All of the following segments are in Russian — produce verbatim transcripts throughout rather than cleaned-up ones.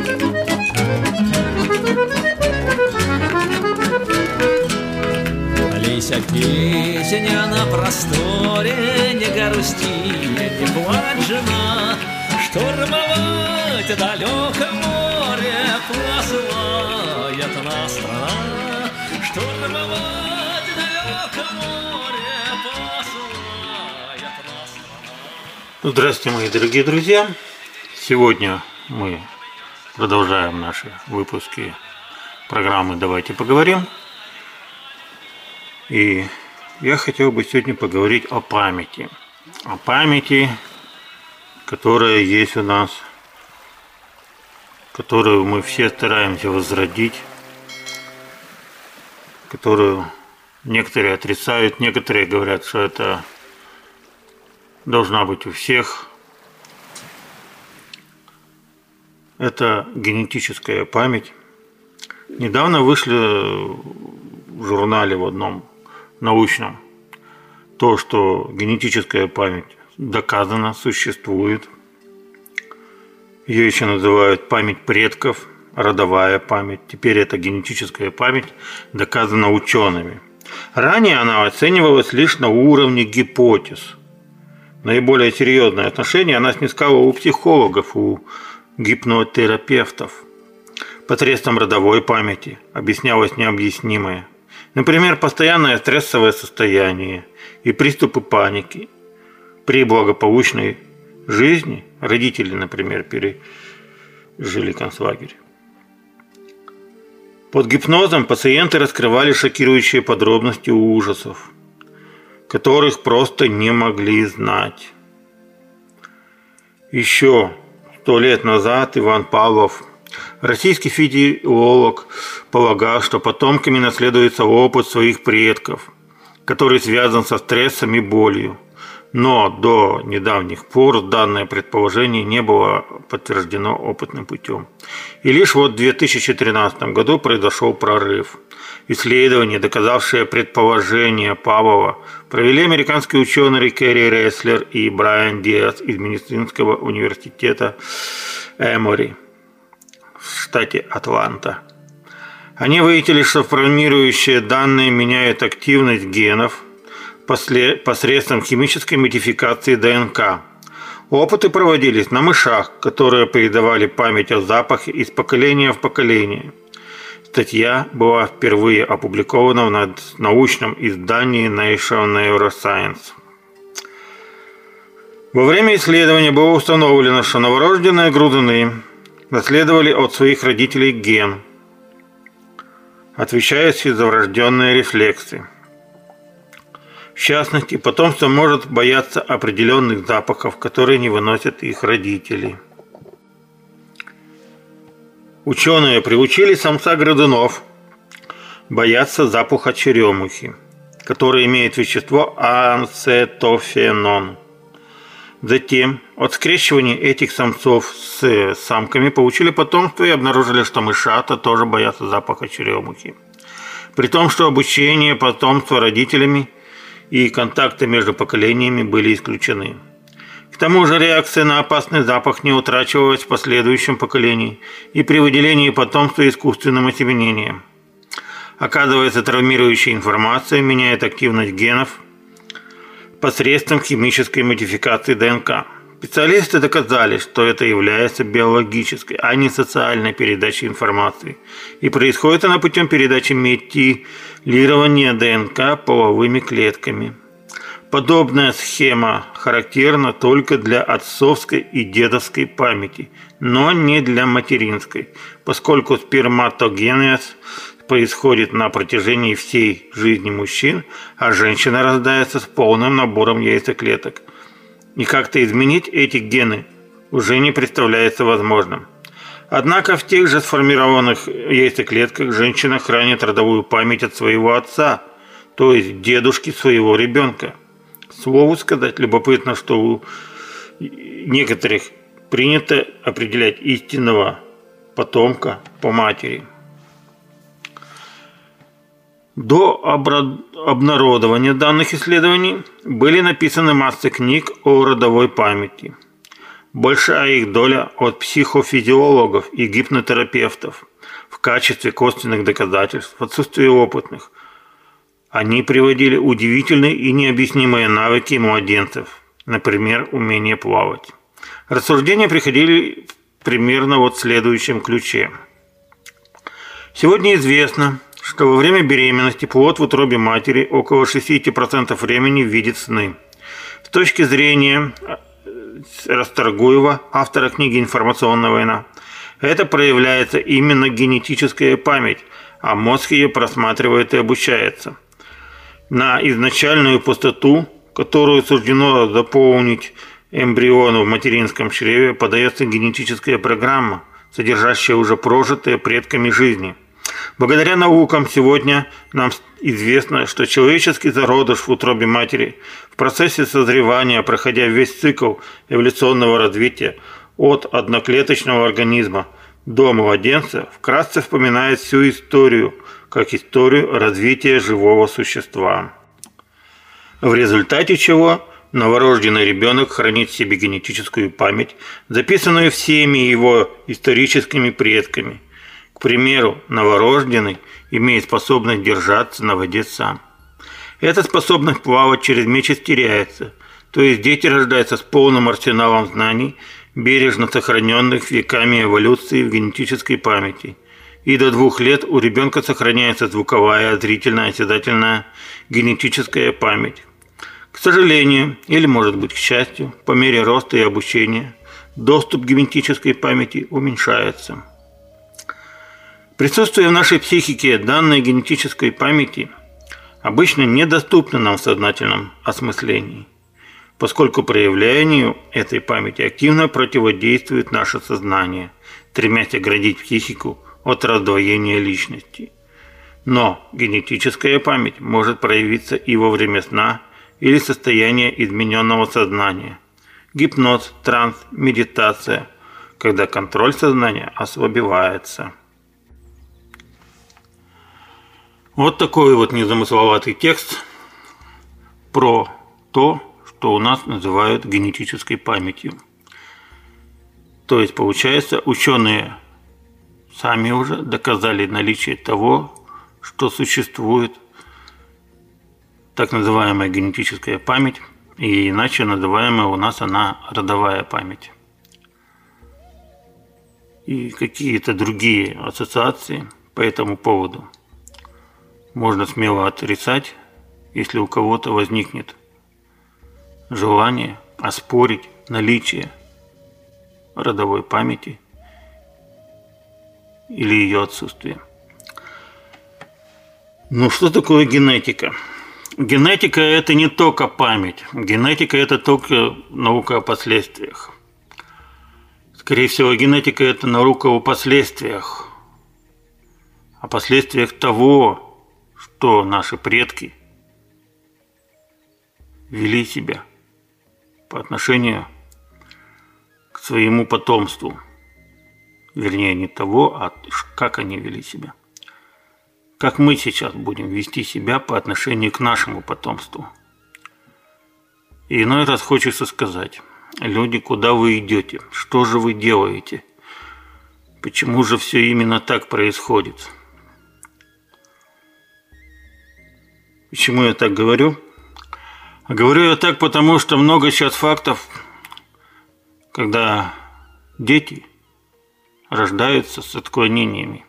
Лися, песня на просторе, не грусти, не плачь, жена, штурмовать далеко море посылает нас страна, штурмовать далеко море посылает нас страна. Здравствуйте, мои дорогие друзья! Сегодня мы продолжаем наши выпуски программы «Давайте поговорим». И я хотел бы сегодня поговорить о памяти. О памяти, которая есть у нас, которую мы все стараемся возродить, которую некоторые отрицают, некоторые говорят, что это должна быть у всех. Это генетическая память. Недавно вышли в журнале в одном научном то, что генетическая память доказано существует. Ее еще называют память предков, родовая память. Теперь это генетическая память доказана учеными. Ранее она оценивалась лишь на уровне гипотез. Наиболее серьезное отношение она снискала у психологов, у гипнотерапевтов. Посредством родовой памяти объяснялось необъяснимое. Например, постоянное стрессовое состояние и приступы паники. При благополучной жизни родители, например, пережили концлагерь. Под гипнозом пациенты раскрывали шокирующие подробности ужасов, которых просто не могли знать. Еще сто лет назад Иван Павлов, российский физиолог, полагал, что потомками наследуется опыт своих предков, который связан со стрессом и болью. Но до недавних пор данное предположение не было подтверждено опытным путем. И лишь вот в две тысячи тринадцатом году произошел прорыв. Исследования, доказавшие предположение Павлова, провели американские ученые Керри Ресслер и Брайан Диас из медицинского университета Эмори в штате Атланта. Они выяснили, что формирующие данные меняют активность генов посредством химической модификации ДНК. Опыты проводились на мышах, которые передавали память о запахе из поколения в поколение. Статья была впервые опубликована в научном издании Nature Neuroscience. Во время исследования было установлено, что новорожденные грудуны наследовали от своих родителей ген, отвечающий за врожденные рефлексы. В частности, потомство может бояться определенных запахов, которые не выносят их родители. Ученые приучили самца грызунов бояться запаха черемухи, который имеет вещество ацетофенон. Затем от скрещивания этих самцов с самками получили потомство и обнаружили, что мышата тоже боятся запаха черемухи. При том, что обучение потомства родителями и контакты между поколениями были исключены. К тому же реакция на опасный запах не утрачивалась в последующем поколении и при выделении потомства искусственным осеменением. Оказывается, травмирующая информация меняет активность генов посредством химической модификации ДНК. Специалисты доказали, что это является биологической, а не социальной передачей информации. И происходит она путем передачи метилирования ДНК половыми клетками. Подобная схема характерна только для отцовской и дедовской памяти, но не для материнской, поскольку сперматогенез происходит на протяжении всей жизни мужчин, а женщина рождается с полным набором яйцеклеток. И как-то изменить эти гены уже не представляется возможным. Однако в тех же сформированных яйцеклетках женщина хранит родовую память от своего отца, то есть дедушки своего ребенка. К слову сказать, любопытно, что у некоторых принято определять истинного потомка по матери. До обнародования данных исследований были написаны массы книг о родовой памяти. большая их доля от психофизиологов и гипнотерапевтов. В качестве косвенных доказательств отсутствия опытных они приводили удивительные и необъяснимые навыки младенцев, например, умение плавать. Рассуждения приходили примерно вот в следующем ключе. Сегодня известно, что во время беременности плод в утробе матери около шестьдесят процентов времени видит сны. С точки зрения Расторгуева, автора книги «Информационная война», это проявляется именно генетическая память, а мозг ее просматривает и обучается. На изначальную пустоту, которую суждено заполнить эмбриону в материнском чреве, подается генетическая программа, содержащая уже прожитые предками жизни. Благодаря наукам сегодня нам известно, что человеческий зародыш в утробе матери в процессе созревания, проходя весь цикл эволюционного развития от одноклеточного организма до младенца, вкратце вспоминает всю историю, как историю развития живого существа. В результате чего новорожденный ребенок хранит в себе генетическую память, записанную всеми его историческими предками. К примеру, новорожденный имеет способность держаться на воде сам. Эта способность плавать через месяц теряется, то есть дети рождаются с полным арсеналом знаний, бережно сохраненных веками эволюции в генетической памяти. И до двух лет у ребенка сохраняется звуковая, зрительная, осязательная генетическая память. К сожалению, или может быть к счастью, по мере роста и обучения, доступ к генетической памяти уменьшается. Присутствие в нашей психике данной генетической памяти обычно недоступно нам в сознательном осмыслении, поскольку проявлению этой памяти активно противодействует наше сознание, стремясь оградить психику от раздвоения личности. Но генетическая память может проявиться и во время сна или состояния измененного сознания, гипноз, транс, медитация, когда контроль сознания ослабевается. Вот такой вот незамысловатый текст про то, что у нас называют генетической памятью. То есть, получается, ученые сами уже доказали наличие того, что существует так называемая генетическая память, и иначе называемая у нас она родовая память. И какие-то другие ассоциации по этому поводу можно смело отрицать, если у кого-то возникнет желание оспорить наличие родовой памяти или ее отсутствие. Ну что такое генетика? Генетика – это не только память. Генетика – это только наука о последствиях. Скорее всего, генетика – это наука о последствиях. О последствиях того, что наши предки вели себя по отношению к своему потомству. Вернее, не того, а как они вели себя. Как мы сейчас будем вести себя по отношению к нашему потомству. И иной раз хочется сказать: люди, куда вы идете? Что же вы делаете? Почему же все именно так происходит? Почему я так говорю? Говорю я так, потому что много сейчас фактов, когда дети рождаются с отклонениями,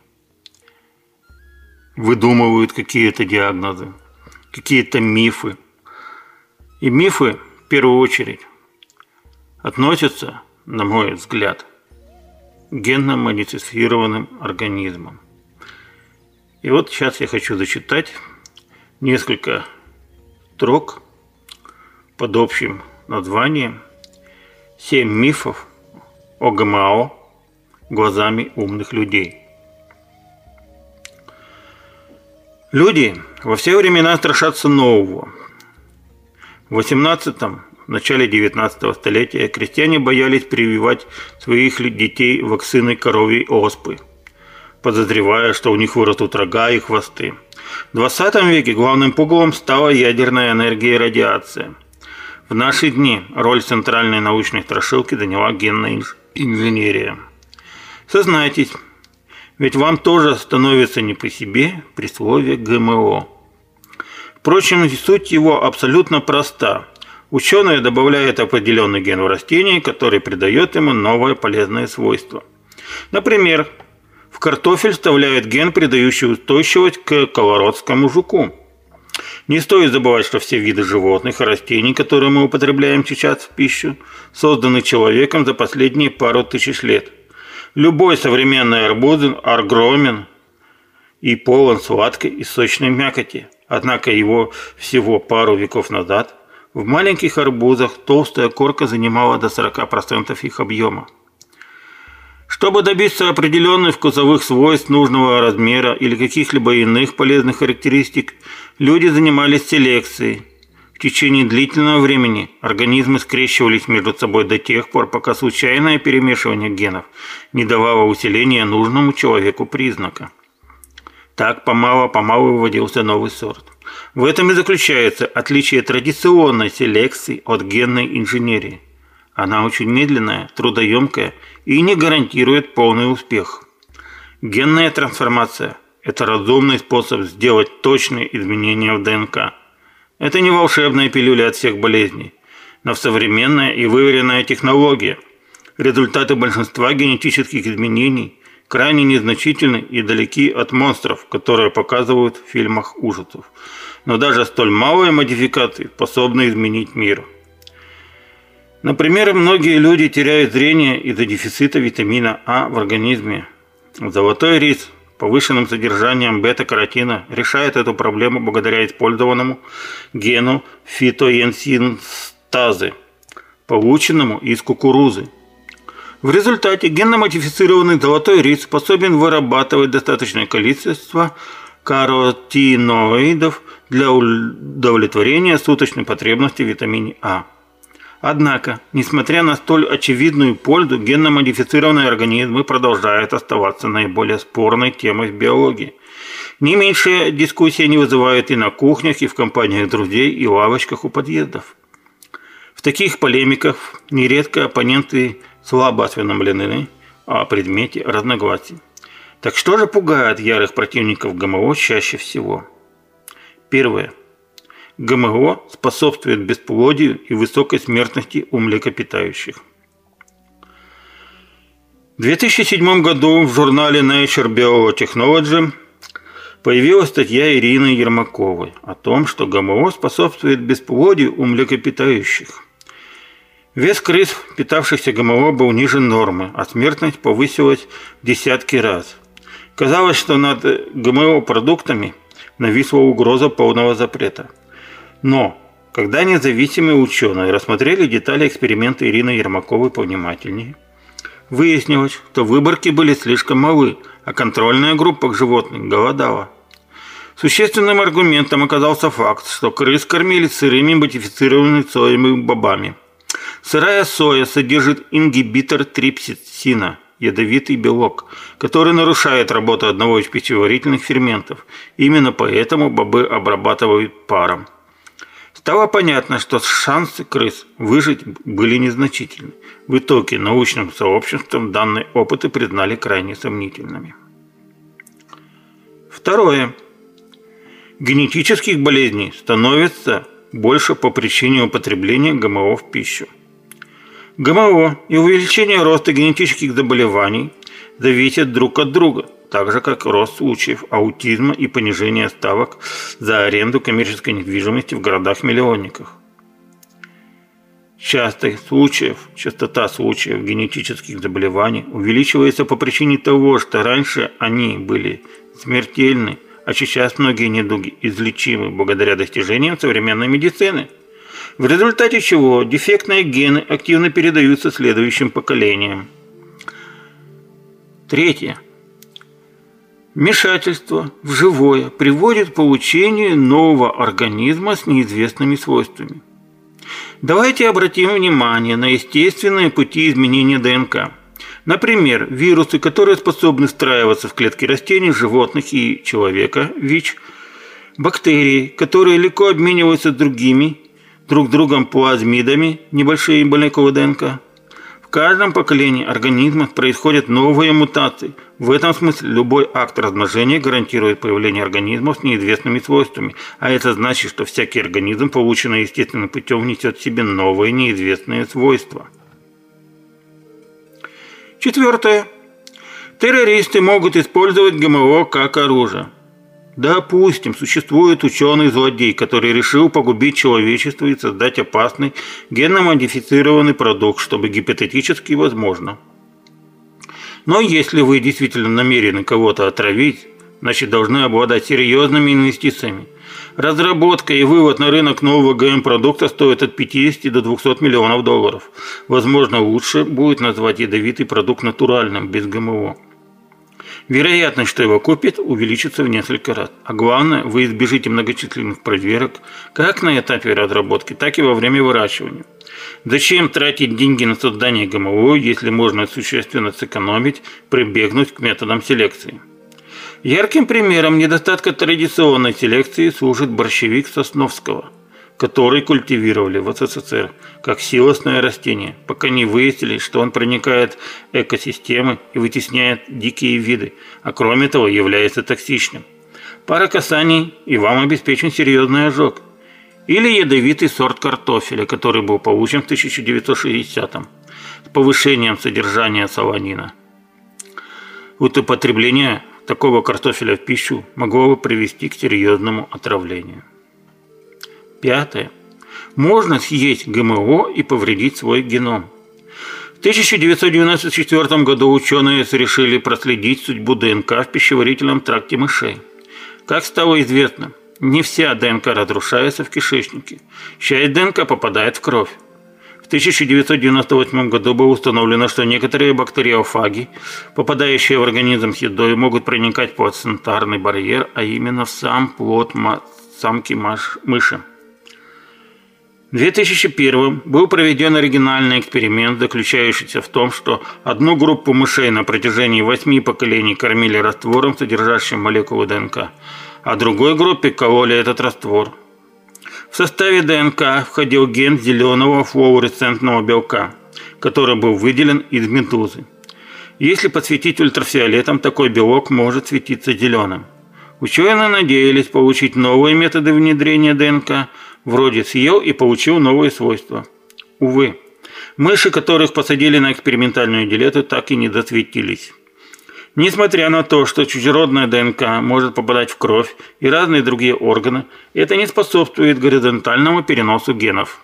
выдумывают какие-то диагнозы, какие-то мифы. И мифы, в первую очередь, относятся, на мой взгляд, к генно-модифицированным организмам. И вот сейчас я хочу зачитать несколько строк под общим названием «Семь мифов о ГМО глазами умных людей». Люди во все времена страшатся нового. В восемнадцатом, в начале девятнадцатого столетия крестьяне боялись прививать своих детей вакциной коровьей оспы, подозревая, что у них вырастут рога и хвосты. В двадцатом веке главным пугалом стала ядерная энергия и радиация. В наши дни роль центральной научной страшилки заняла генная инженерия. Сознайтесь, ведь вам тоже становится не по себе при слове ГМО. Впрочем, суть его абсолютно проста. Ученые добавляют определенный ген в растение, который придает ему новое полезное свойство. Например, в картофель вставляют ген, придающий устойчивость к колорадскому жуку. Не стоит забывать, что все виды животных и растений, которые мы употребляем сейчас в пищу, созданы человеком за последние пару тысяч лет. Любой современный арбуз огромен и полон сладкой и сочной мякоти. Однако его всего пару веков назад в маленьких арбузах толстая корка занимала до сорока процентов их объема. Чтобы добиться определенных вкусовых свойств нужного размера или каких-либо иных полезных характеристик, люди занимались селекцией. В течение длительного времени организмы скрещивались между собой до тех пор, пока случайное перемешивание генов не давало усиления нужному человеку признака. Так помало-помалу выводился новый сорт. В этом и заключается отличие традиционной селекции от генной инженерии. Она очень медленная, трудоемкая и не гарантирует полный успех. Генная трансформация – это разумный способ сделать точные изменения в ДНК. Это не волшебная пилюля от всех болезней, но современная и выверенная технология. Результаты большинства генетических изменений крайне незначительны и далеки от монстров, которые показывают в фильмах ужасов. Но даже столь малые модификации способны изменить мир. Например, многие люди теряют зрение из-за дефицита витамина А в организме. Золотой рис с повышенным содержанием бета-каротина решает эту проблему благодаря использованному гену фитоэнсинстазы, полученному из кукурузы. В результате генно-модифицированный золотой рис способен вырабатывать достаточное количество каротиноидов для удовлетворения суточной потребности в витамине А. Однако, несмотря на столь очевидную пользу, генно-модифицированные организмы продолжают оставаться наиболее спорной темой в биологии. Не меньшая дискуссия не вызывает и на кухнях, и в компаниях друзей, и в лавочках у подъездов. В таких полемиках нередко оппоненты слабо осведомлены о предмете разногласий. Так что же пугает ярых противников ГМО чаще всего? Первое. ГМО способствует бесплодию и высокой смертности у млекопитающих. В две тысячи седьмом году в журнале Nature Biotechnology появилась статья Ирины Ермаковой о том, что ГМО способствует бесплодию у млекопитающих. Вес крыс, питавшихся ГМО, был ниже нормы, а смертность повысилась в десятки раз. Казалось, что над ГМО-продуктами нависла угроза полного запрета. Но, когда независимые ученые рассмотрели детали эксперимента Ирины Ермаковой повнимательнее, выяснилось, что выборки были слишком малы, а контрольная группа животных голодала. Существенным аргументом оказался факт, что крыс кормили сырыми модифицированными соевыми бобами. Сырая соя содержит ингибитор трипсина, ядовитый белок, который нарушает работу одного из пищеварительных ферментов. Именно поэтому бобы обрабатывают паром. Стало понятно, что шансы крыс выжить были незначительны. В итоге научным сообществом данные опыты признали крайне сомнительными. Второе. Генетических болезней становится больше по причине употребления ГМО в пищу. ГМО и увеличение роста генетических заболеваний зависят друг от друга, так же как рост случаев аутизма и понижение ставок за аренду коммерческой недвижимости в городах-миллионниках. Частота случаев, частота случаев генетических заболеваний увеличивается по причине того, что раньше они были смертельны, а сейчас многие недуги излечимы благодаря достижениям современной медицины, в результате чего дефектные гены активно передаются следующим поколениям. Третье. Вмешательство в живое приводит к получению нового организма с неизвестными свойствами. Давайте обратим внимание на естественные пути изменения ДНК. Например, вирусы, которые способны встраиваться в клетки растений, животных и человека, ВИЧ, бактерии, которые легко обмениваются с другими, друг другом плазмидами, небольшие молекулы ДНК. В каждом поколении организма происходят новые мутации. В этом смысле любой акт размножения гарантирует появление организмов с неизвестными свойствами, а это значит, что всякий организм, полученный естественным путем, несет в себе новые неизвестные свойства. Четвертое. Террористы могут использовать ГМО как оружие. Допустим, существует ученый-злодей, который решил погубить человечество и создать опасный генно-модифицированный продукт, чтобы гипотетически возможно. Но если вы действительно намерены кого-то отравить, значит должны обладать серьезными инвестициями. Разработка и вывод на рынок нового ГМ-продукта стоит от пятидесяти до двухсот миллионов долларов. Возможно, лучше будет назвать ядовитый продукт натуральным, без ГМО. Вероятность, что его купят, увеличится в несколько раз. А главное, вы избежите многочисленных проверок как на этапе разработки, так и во время выращивания. Зачем тратить деньги на создание ГМО, если можно существенно сэкономить, прибегнуть к методам селекции? Ярким примером недостатка традиционной селекции служит борщевик Сосновского, который культивировали в СССР как силосное растение, пока не выяснили, что он проникает в экосистемы и вытесняет дикие виды, а кроме того является токсичным. Пара касаний, и вам обеспечен серьезный ожог. Или ядовитый сорт картофеля, который был получен в тысяча девятьсот шестидесятом с повышением содержания солонина. Употребление такого картофеля в пищу могло бы привести к серьезному отравлению. Пятое. Можно съесть ГМО и повредить свой геном. В тысяча девятьсот девяносто четвёртом году ученые решили проследить судьбу ДНК в пищеварительном тракте мышей. Как стало известно, не вся ДНК разрушается в кишечнике. Часть ДНК попадает в кровь. В тысяча девятьсот девяносто восьмом году было установлено, что некоторые бактериофаги, попадающие в организм с едой, могут проникать в плацентарный барьер, а именно в сам плод самки мыши. В две тысячи первом был проведен оригинальный эксперимент, заключающийся в том, что одну группу мышей на протяжении восьми поколений кормили раствором, содержащим молекулы ДНК, а другой группе кололи этот раствор. В составе ДНК входил ген зеленого флуоресцентного белка, который был выделен из медузы. Если подсветить ультрафиолетом, такой белок может светиться зеленым. Ученые надеялись получить новые методы внедрения ДНК, вроде съел и получил новые свойства. Увы, мыши, которых посадили на экспериментальную диету, так и не досветились. Несмотря на то, что чужеродная ДНК может попадать в кровь и разные другие органы, это не способствует горизонтальному переносу генов.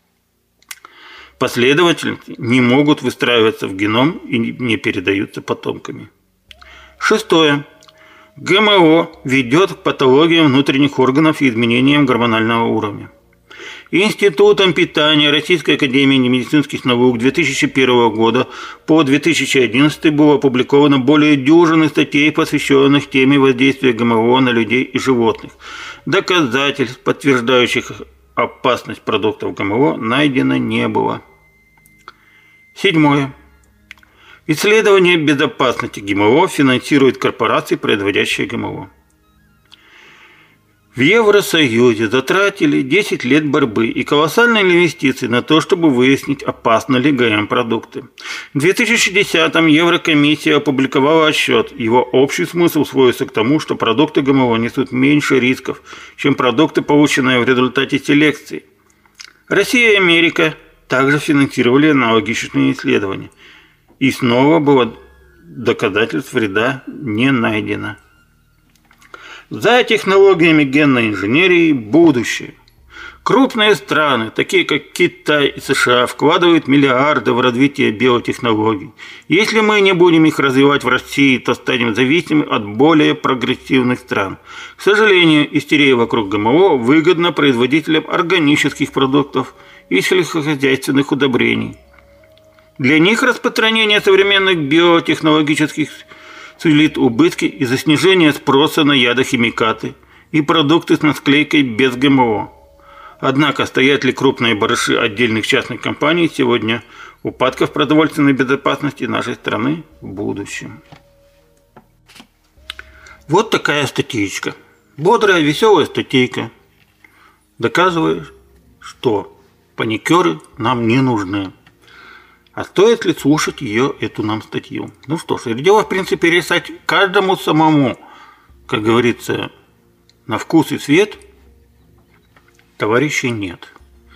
Последовательности не могут выстраиваться в геном и не передаются потомками. Шестое. ГМО ведет к патологиям внутренних органов и изменениям гормонального уровня. Институтом питания Российской академии медицинских наук две тысячи первого года по две тысячи одиннадцатый было опубликовано более дюжины статей, посвященных теме воздействия ГМО на людей и животных. Доказательств, подтверждающих опасность продуктов ГМО, найдено не было. Седьмое. Исследование безопасности ГМО финансирует корпорации, производящие ГМО. В Евросоюзе затратили десять лет борьбы и колоссальные инвестиции на то, чтобы выяснить, опасны ли ГМ-продукты. В две тысячи десятом Еврокомиссия опубликовала отчет. Его общий смысл сводится к тому, что продукты ГМО несут меньше рисков, чем продукты, полученные в результате селекции. Россия и Америка также финансировали аналогичные исследования. И снова было доказательств вреда не найдено. За технологиями генной инженерии будущее. Крупные страны, такие как Китай и США, вкладывают миллиарды в развитие биотехнологий. Если мы не будем их развивать в России, то станем зависимы от более прогрессивных стран. К сожалению, истерия вокруг ГМО выгодна производителям органических продуктов и сельскохозяйственных удобрений. Для них распространение современных биотехнологических сулит убытки из-за снижения спроса на ядохимикаты и продукты с насклейкой без ГМО. Однако стоят ли крупные барыши отдельных частных компаний сегодня упадков продовольственной безопасности нашей страны в будущем? Вот такая статейка. Бодрая, веселая статейка. Доказывает, что паникеры нам не нужны. А стоит ли слушать ее, эту нам статью? Ну что ж, дело, в принципе, решать каждому самому, как говорится, на вкус и цвет. Товарищей нет.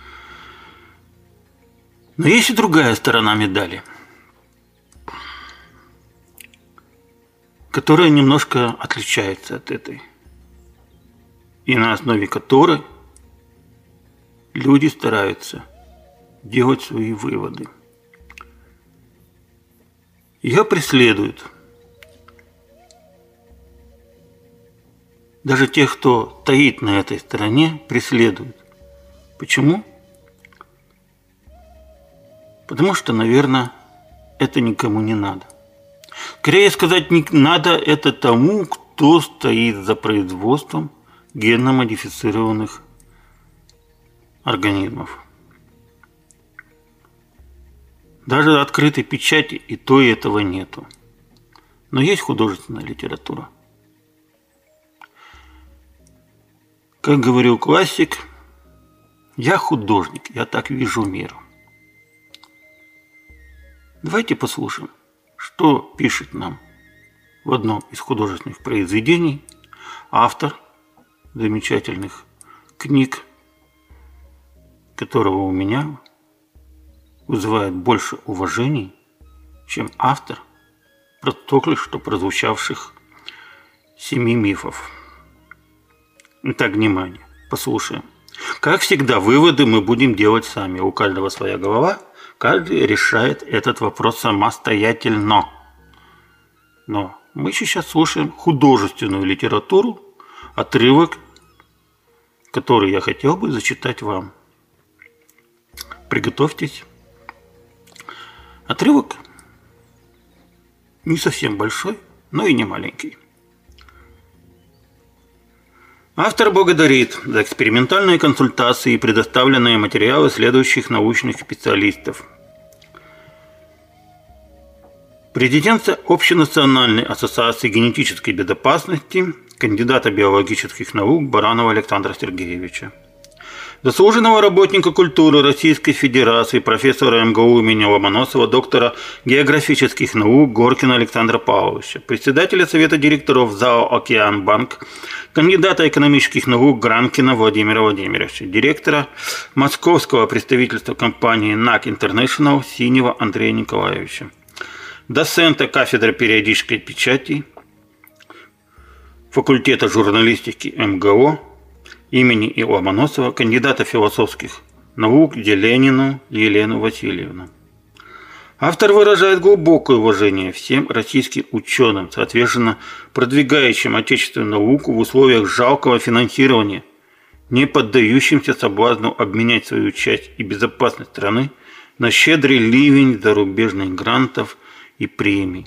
Но есть и другая сторона медали, которая немножко отличается от этой, и на основе которой люди стараются делать свои выводы. Ее преследуют. Даже тех, кто таит на этой стороне, преследуют. Почему? Потому что, наверное, это никому не надо. Скорее сказать, не надо это тому, кто стоит за производством генно-модифицированных организмов. Даже открытой печати и то и этого нету. Но есть художественная литература. Как говорил классик, я художник, я так вижу мир. Давайте послушаем, что пишет нам в одном из художественных произведений автор замечательных книг, которого у меня вызывает больше уважений, чем автор только что прозвучавших семи мифов. Итак, внимание, послушаем. Как всегда, выводы мы будем делать сами. У каждого своя голова, каждый решает этот вопрос самостоятельно. Но мы сейчас слушаем художественную литературу, отрывок, который я хотел бы зачитать вам. Приготовьтесь. Отрывок не совсем большой, но и не маленький. Автор благодарит за экспериментальные консультации и предоставленные материалы следующих научных специалистов. Президента Общенациональной ассоциации генетической безопасности, кандидата биологических наук Баранова Александра Сергеевича. Заслуженного работника культуры Российской Федерации, профессора эм гэ у имени Ломоносова, доктора географических наук Горкина Александра Павловича, председателя Совета директоров ЗАО «Океанбанк», кандидата экономических наук Гранкина Владимира Владимировича, директора московского представительства компании нак International Синего Андрея Николаевича, доцента кафедры периодической печати факультета журналистики эм гэ о имени И. Ломоносова, кандидата философских наук Деленину Елену Васильевну. Автор выражает глубокое уважение всем российским ученым, соответственно, продвигающим отечественную науку в условиях жалкого финансирования, не поддающимся соблазну обменять свою часть и безопасность страны на щедрый ливень зарубежных грантов и премий.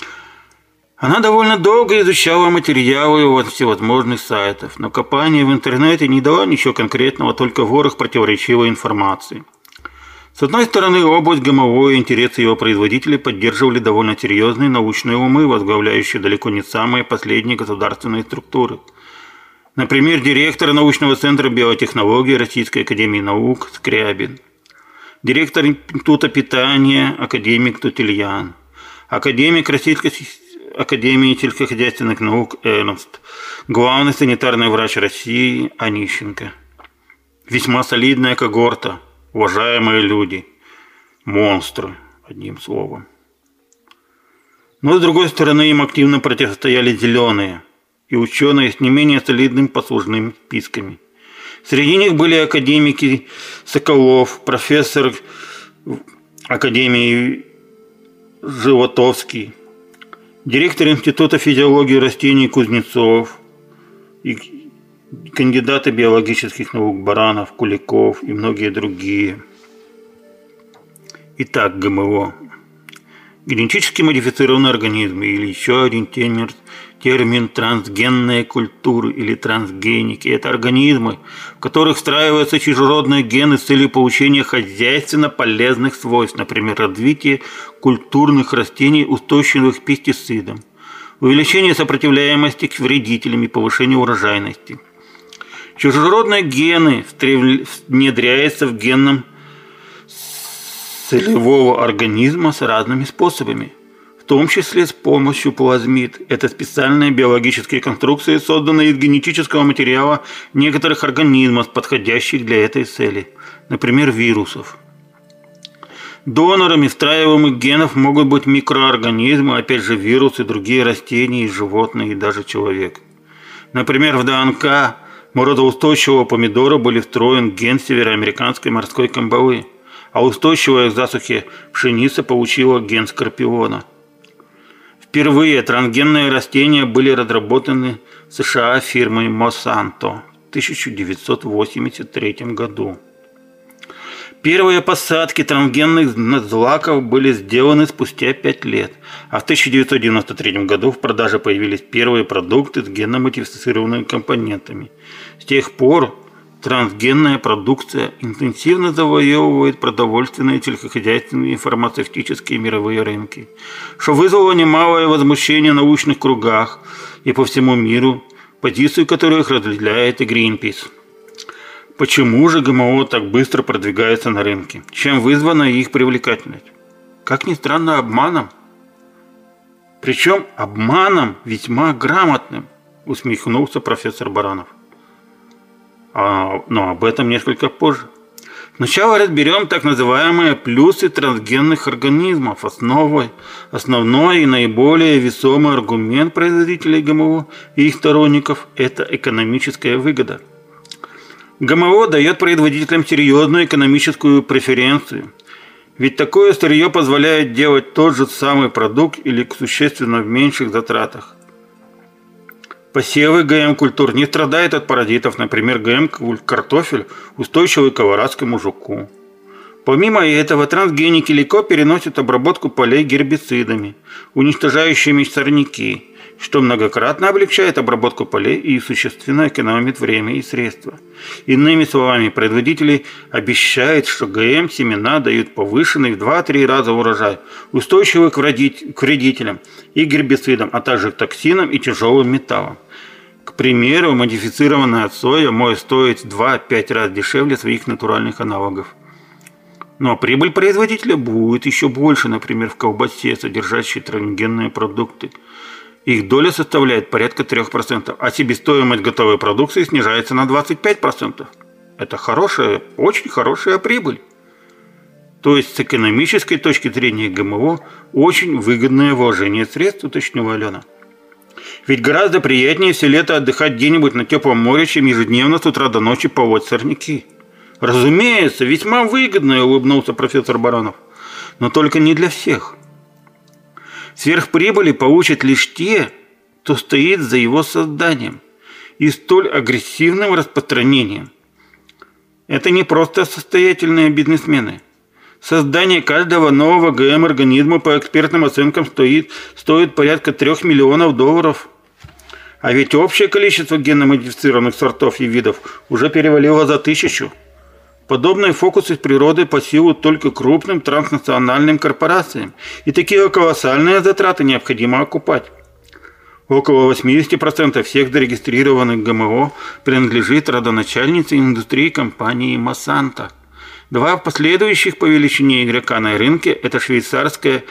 Она довольно долго изучала материалы всевозможных сайтов, но копание в интернете не дало ничего конкретного, только ворох противоречивой информации. С одной стороны, область гэ эм о и интересы его производителей поддерживали довольно серьезные научные умы, возглавляющие далеко не самые последние государственные структуры. Например, директор научного центра биотехнологий Российской академии наук Скрябин, директор Института питания академик Тутельян, академик Российской Академии сельскохозяйственных наук Эрнст, главный санитарный врач России Онищенко. Весьма солидная когорта, уважаемые люди, монстры, одним словом. Но с другой стороны им активно противостояли зеленые и ученые с не менее солидными послужными списками. Среди них были академики Соколов, профессор Академии Животовский, директор Института физиологии растений Кузнецов и кандидаты биологических наук Баранов, Куликов и многие другие. Итак, гэ эм о. Генетически модифицированные организмы, или еще один термин, термин трансгенные культуры или трансгеники. Это организмы, в которых встраиваются чужеродные гены с целью получения хозяйственно полезных свойств, например, развитие культурных растений, устойчивых к пестицидам, увеличение сопротивляемости к вредителям и повышение урожайности. Чужеродные гены внедряются в геном целевого организма с разными способами, в том числе с помощью плазмид. Это специальные биологические конструкции, созданные из генетического материала некоторых организмов, подходящих для этой цели, например, вирусов. Донорами встраиваемых генов могут быть микроорганизмы, опять же вирусы, другие растения, животные и даже человек. Например, в ДНК морозоустойчивого помидора были встроен ген североамериканской морской камбалы, а устойчивая к засухе пшеница получила ген скорпиона. Впервые трансгенные растения были разработаны в США фирмой Monsanto в тысяча девятьсот восемьдесят третьем году. Первые посадки трансгенных злаков были сделаны спустя пять лет, а в тысяча девятьсот девяносто третьем году в продаже появились первые продукты с генно-модифицированными компонентами. С тех пор трансгенная продукция интенсивно завоевывает продовольственные, сельскохозяйственные и фармацевтические мировые рынки, что вызвало немалое возмущение в научных кругах и по всему миру, позицию которых разделяет и Greenpeace. Почему же ГМО так быстро продвигается на рынке? Чем вызвана их привлекательность? Как ни странно, обманом. Причем обманом весьма грамотным, усмехнулся профессор Баранов. А, но об этом несколько позже. Сначала разберем так называемые плюсы трансгенных организмов. Основой, основной и наиболее весомый аргумент производителей ГМО и их сторонников – это экономическая выгода. ГМО дает производителям серьезную экономическую преференцию, ведь такое сырье позволяет делать тот же самый продукт или существенно в меньших затратах. Посевы ГМ-культур не страдают от паразитов, например, ГМ-картофель устойчивый к колорадскому жуку. Помимо этого, трансгеники легко переносят обработку полей гербицидами, уничтожающими сорняки, что многократно облегчает обработку полей и существенно экономит время и средства. Иными словами, производители обещают, что ГМ-семена дают повышенный в два-три раза урожай, устойчивый к вредителям и гербицидам, а также к токсинам и тяжелым металлам. К примеру, модифицированная соя может стоить в два-пять раз дешевле своих натуральных аналогов. Но прибыль производителя будет еще больше, например, в колбасе, содержащей трансгенные продукты. Их доля составляет порядка трех процентов, а себестоимость готовой продукции снижается на двадцать пять процентов. Это хорошая, очень хорошая прибыль. То есть с экономической точки зрения ГМО очень выгодное вложение средств, уточнила Алена. Ведь гораздо приятнее все лето отдыхать где-нибудь на теплом море, чем ежедневно с утра до ночи полоть сорняки. Разумеется, весьма выгодно, улыбнулся профессор Баранов. Но только не для всех. Сверхприбыли получат лишь те, кто стоит за его созданием и столь агрессивным распространением. Это не просто состоятельные бизнесмены. Создание каждого нового ГМ-организма по экспертным оценкам стоит, стоит порядка трех миллионов долларов. А ведь общее количество генно-модифицированных сортов и видов уже перевалило за тысячу. Подобные фокусы с природой по силу только крупным транснациональным корпорациям, и такие колоссальные затраты необходимо окупать. Около восемьдесят процентов всех зарегистрированных ГМО принадлежит родоначальнице индустрии компании Monsanto. Два последующих по величине игрока на рынке – это швейцарская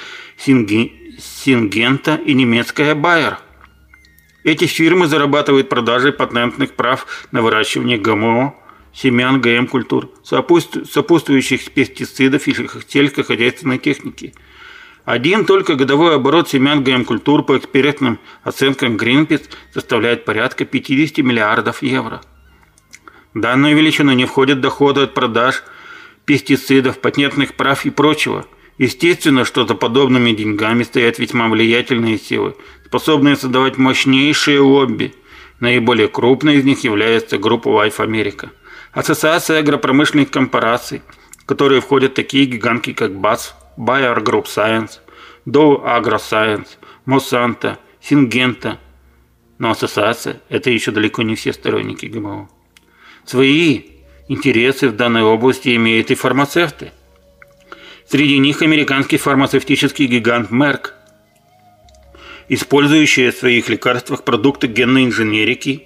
Syngenta и немецкая Bayer. Эти фирмы зарабатывают продажей патентных прав на выращивание ГМО, семян ГМ-культур, сопутствующих пестицидов и сельскохозяйственной техники. Один только годовой оборот семян ГМ-культур по экспертным оценкам Greenpeace составляет порядка пятьдесят миллиардов евро. В данную величину не входят доходы от продаж пестицидов, патентных прав и прочего. Естественно, что за подобными деньгами стоят весьма влиятельные силы, способные создавать мощнейшие лобби. Наиболее крупной из них является группа Life America. Ассоциация агропромышленных корпораций, в которые входят такие гиганты, как баз, Bayer Group Science, Dow AgroScience, Monsanto, Syngenta. Но ассоциация – это еще далеко не все сторонники ГМО. Свои интересы в данной области имеют и фармацевты. Среди них американский фармацевтический гигант Merck, использующий в своих лекарствах продукты генной инженерики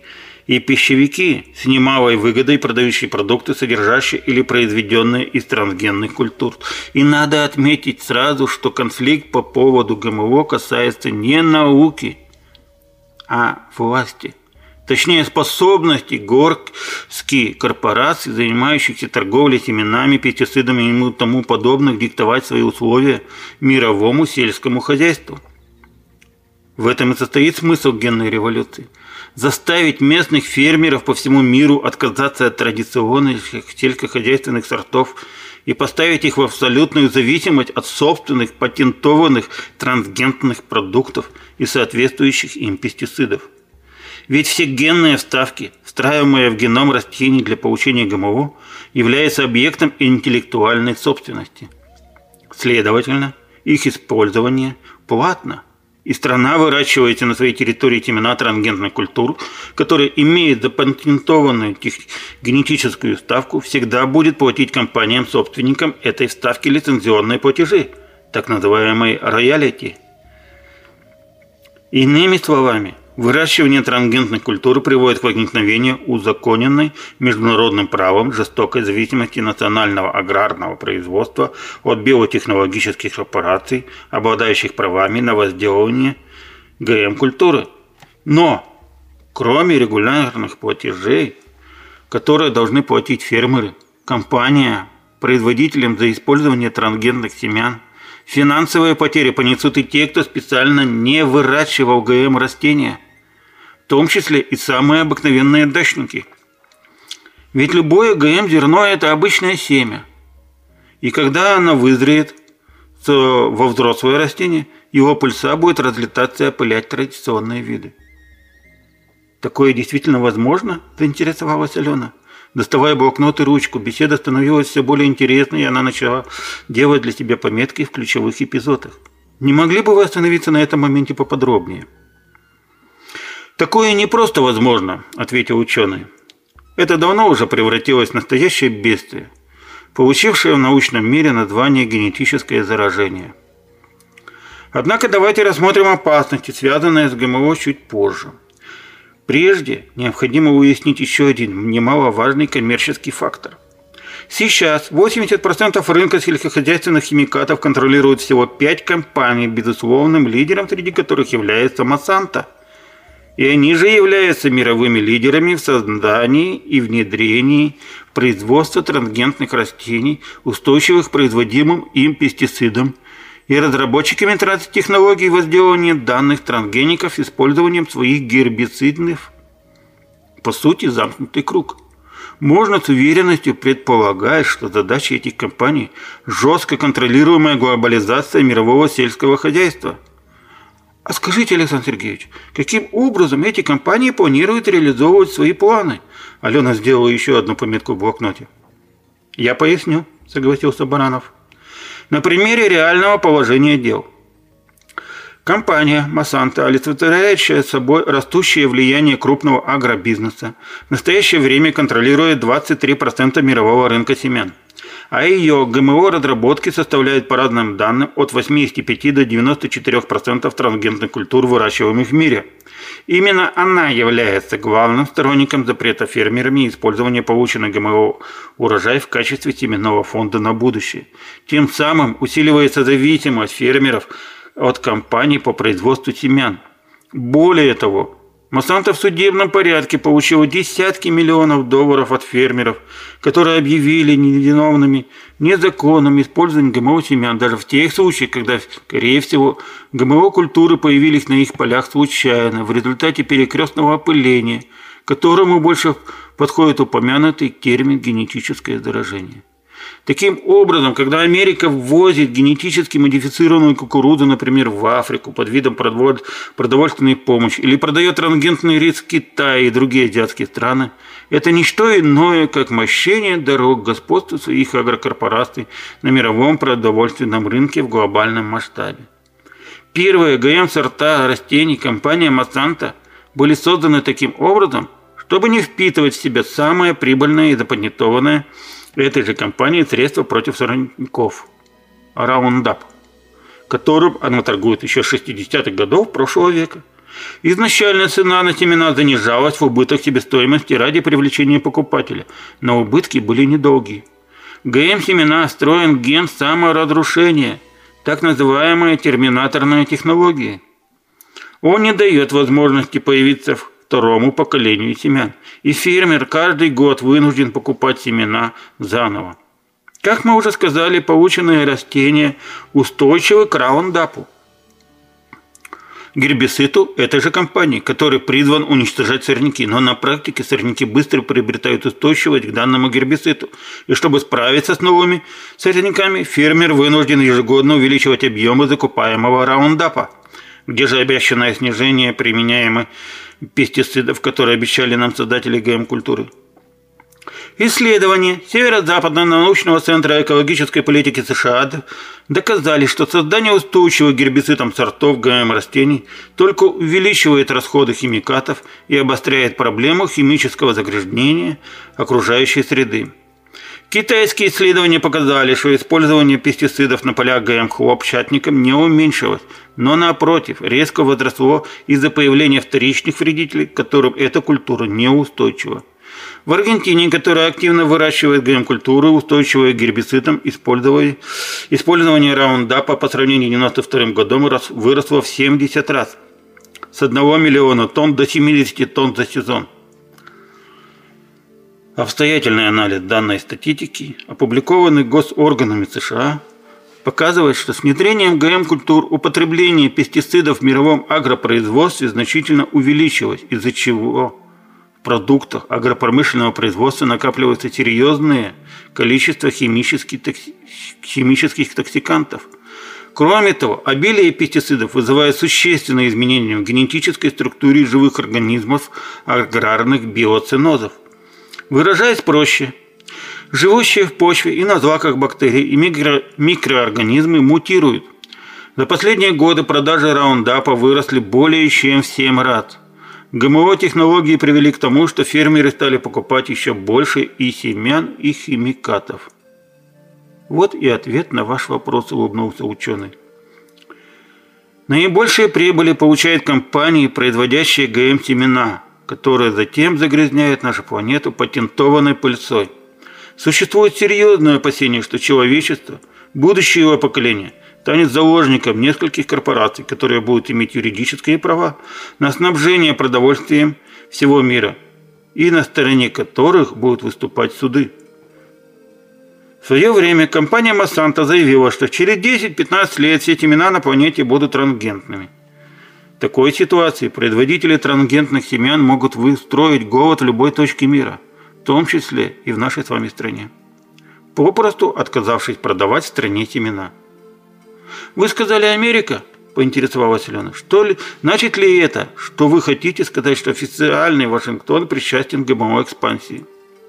и пищевики с немалой выгодой, продающие продукты, содержащие или произведенные из трансгенных культур. И надо отметить сразу, что конфликт по поводу ГМО касается не науки, а власти. Точнее, способности горстки корпораций, занимающихся торговлей семенами, пестицидами и тому подобных, диктовать свои условия мировому сельскому хозяйству. В этом и состоит смысл генной революции. Заставить местных фермеров по всему миру отказаться от традиционных сельскохозяйственных сортов и поставить их в абсолютную зависимость от собственных патентованных трансгенных продуктов и соответствующих им пестицидов. Ведь все генные вставки, встраиваемые в геном растений для получения ГМО, являются объектом интеллектуальной собственности. Следовательно, их использование платно. И страна, выращивающая на своей территории семена трансгенных культур, которые имеют запатентованную генетическую вставку, всегда будет платить компаниям-собственникам этой вставки лицензионные платежи, так называемые роялити. Иными словами, выращивание трансгенных культур приводит к возникновению узаконенной международным правом жестокой зависимости национального аграрного производства от биотехнологических корпораций, обладающих правами на возделывание ГМ-культуры. Но, кроме регулярных платежей, которые должны платить фермеры, компания, производителям за использование трансгенных семян, финансовые потери понесут и те, кто специально не выращивал ГМ-растения, в том числе и самые обыкновенные дачники. Ведь любое ГМ-зерно – это обычное семя. И когда оно вызреет во взрослое растение, его пыльца будет разлетаться и опылять традиционные виды. Такое действительно возможно? Заинтересовалась Алена. Доставая блокнот и ручку, беседа становилась все более интересной, и она начала делать для себя пометки в ключевых эпизодах. Не могли бы вы остановиться на этом моменте поподробнее? «Такое не просто возможно», – ответил ученый. «Это давно уже превратилось в настоящее бедствие, получившее в научном мире название генетическое заражение. Однако давайте рассмотрим опасности, связанные с ГМО, чуть позже. Прежде необходимо выяснить еще один немаловажный коммерческий фактор. Сейчас восемьдесят процентов рынка сельскохозяйственных химикатов контролирует всего пять компаний, безусловным лидером среди которых является Монсанто. И они же являются мировыми лидерами в создании и внедрении производства трансгенных растений, устойчивых к производимым им пестицидам, и разработчиками транстехнологий возделывания данных трансгеников с использованием своих гербицидных, по сути, замкнутый круг. Можно с уверенностью предполагать, что задача этих компаний – жестко контролируемая глобализация мирового сельского хозяйства. А скажите, Александр Сергеевич, каким образом эти компании планируют реализовывать свои планы? Алена сделала еще одну пометку в блокноте. Я поясню, согласился Баранов. На примере реального положения дел. Компания Монсанто, олицетворяющая собой растущее влияние крупного агробизнеса, в настоящее время контролирует двадцать три процента мирового рынка семян, а ее ГМО-разработки составляют по разным данным от восьмидесяти пяти до девяноста четырёх процентов трансгенных культур, выращиваемых в мире. Именно она является главным сторонником запрета фермерами использования полученных ГМО урожай в качестве семенного фонда на будущее. Тем самым усиливается зависимость фермеров от компаний по производству семян. Более того, Монсанто в судебном порядке получила десятки миллионов долларов от фермеров, которые объявили невиновными незаконным использованием ГМО-семян, даже в тех случаях, когда, скорее всего, ГМО-культуры появились на их полях случайно, в результате перекрестного опыления, к которому больше подходит упомянутый термин «генетическое заражение». Таким образом, когда Америка ввозит генетически модифицированную кукурузу, например, в Африку под видом продовольственной помощи, или продает трансгенный рис в Китай и другие азиатские страны, это не что иное, как мощение дорог господству своих агрокорпораций на мировом продовольственном рынке в глобальном масштабе. Первые ГМ-сорта растений компании Монсанто были созданы таким образом, чтобы не впитывать в себя самое прибыльное и запатентованное этой же компании средства против сорняков Roundup, которым она торгует еще с шестидесятых годов прошлого века. Изначально цена на семена занижалась в убыток себестоимости ради привлечения покупателя, но убытки были недолгие. ГМ-семена строен ген саморазрушения, так называемая терминаторная технология. Он не дает возможности появиться второму поколению семян, и фермер каждый год вынужден покупать семена заново. Как мы уже сказали, полученные растения устойчивы к раундапу, гербициду этой же компании, который призван уничтожать сорняки, но на практике сорняки быстро приобретают устойчивость к данному гербициду, и чтобы справиться с новыми сорняками, фермер вынужден ежегодно увеличивать объемы закупаемого раундапа. Где же обещанное снижение применяемых пестицидов, которые обещали нам создатели ГМ-культуры? Исследования Северо-Западного научного центра экологической политики США доказали, что создание устойчивых гербицидам сортов ГМ-растений только увеличивает расходы химикатов и обостряет проблему химического загрязнения окружающей среды. Китайские исследования показали, что использование пестицидов на полях ГМ-хлопчатником не уменьшилось, но напротив, резко возросло из-за появления вторичных вредителей, к которым эта культура неустойчива. В Аргентине, которая активно выращивает ГМ-культуры, устойчивые к гербицидам, использование, использование раундапа по сравнению с девяносто вторым годом выросло в семьдесят раз, с одного миллиона тонн до семидесяти тонн за сезон. Обстоятельный анализ данной статистики, опубликованный госорганами США, показывает, что с внедрением ГМ-культур употребление пестицидов в мировом агропроизводстве значительно увеличилось, из-за чего в продуктах агропромышленного производства накапливается серьезное количество химических, токси... химических токсикантов. Кроме того, обилие пестицидов вызывает существенные изменения в генетической структуре живых организмов аграрных биоценозов. Выражаясь проще, живущие в почве и на злаках бактерии и микро- микроорганизмы мутируют. За последние годы продажи раундапа выросли более чем в семь раз. ГМО-технологии привели к тому, что фермеры стали покупать еще больше и семян, и химикатов. Вот и ответ на ваш вопрос, улыбнулся ученый. Наибольшие прибыли получают компании, производящие ГМ-семена, которые затем загрязняют нашу планету патентованной пыльцой. Существует серьезное опасение, что человечество, будущее его поколения, станет заложником нескольких корпораций, которые будут иметь юридические права на снабжение продовольствием всего мира, и на стороне которых будут выступать суды. В свое время компания Monsanto заявила, что через десять-пятнадцать лет все семена на планете будут трансгенными. В такой ситуации производители трансгенных семян могут устроить голод в любой точке мира, в том числе и в нашей с вами стране, попросту отказавшись продавать в стране семена. «Вы сказали Америка?» – поинтересовалась Алена. «Что ли, значит ли это, что вы хотите сказать, что официальный Вашингтон причастен к ГМО-экспансии?»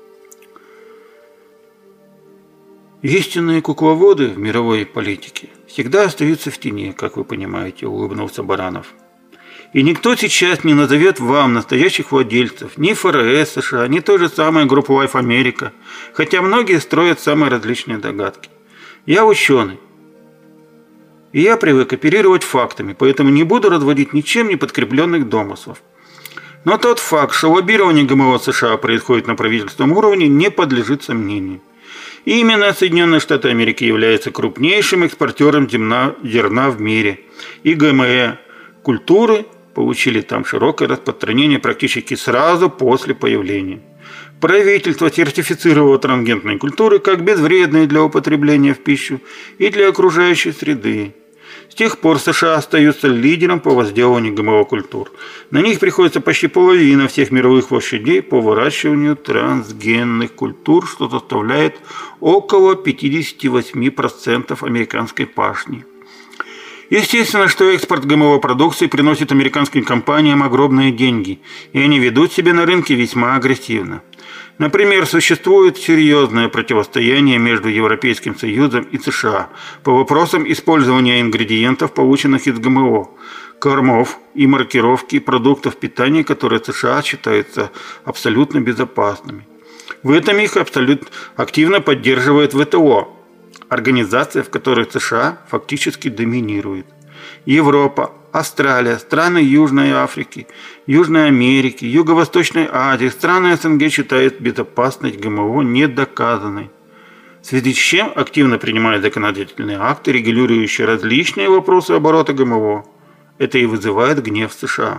«Истинные кукловоды в мировой политике всегда остаются в тени, как вы понимаете», – улыбнулся Баранов. «И никто сейчас не назовет вам настоящих владельцев ни ФРС США, ни той же самой группы Life America, хотя многие строят самые различные догадки. Я ученый, и я привык оперировать фактами, поэтому не буду разводить ничем не подкрепленных домыслов. Но тот факт, что лоббирование ГМО США происходит на правительственном уровне, не подлежит сомнению. И именно Соединенные Штаты Америки являются крупнейшим экспортером зерна в мире, и ГМО-культуры получили там широкое распространение практически сразу после появления. Правительство сертифицировало трансгенные культуры как безвредные для употребления в пищу и для окружающей среды. С тех пор США остаются лидером по возделыванию ГМО-культур. На них приходится почти половина всех мировых площадей по выращиванию трансгенных культур, что составляет около пятьдесят восемь процентов американской пашни. Естественно, что экспорт ГМО-продукции приносит американским компаниям огромные деньги, и они ведут себя на рынке весьма агрессивно. Например, существует серьезное противостояние между Европейским Союзом и США по вопросам использования ингредиентов, полученных из ГМО, кормов и маркировки продуктов питания, которые США считаются абсолютно безопасными. В этом их абсолютно активно поддерживает ВТО, организация, в которой США фактически доминирует. Европа, Австралия, страны Южной Африки, Южной Америки, Юго-Восточной Азии, страны СНГ считают безопасность ГМО недоказанной, в связи с чем активно принимают законодательные акты, регулирующие различные вопросы оборота ГМО. Это и вызывает гнев США.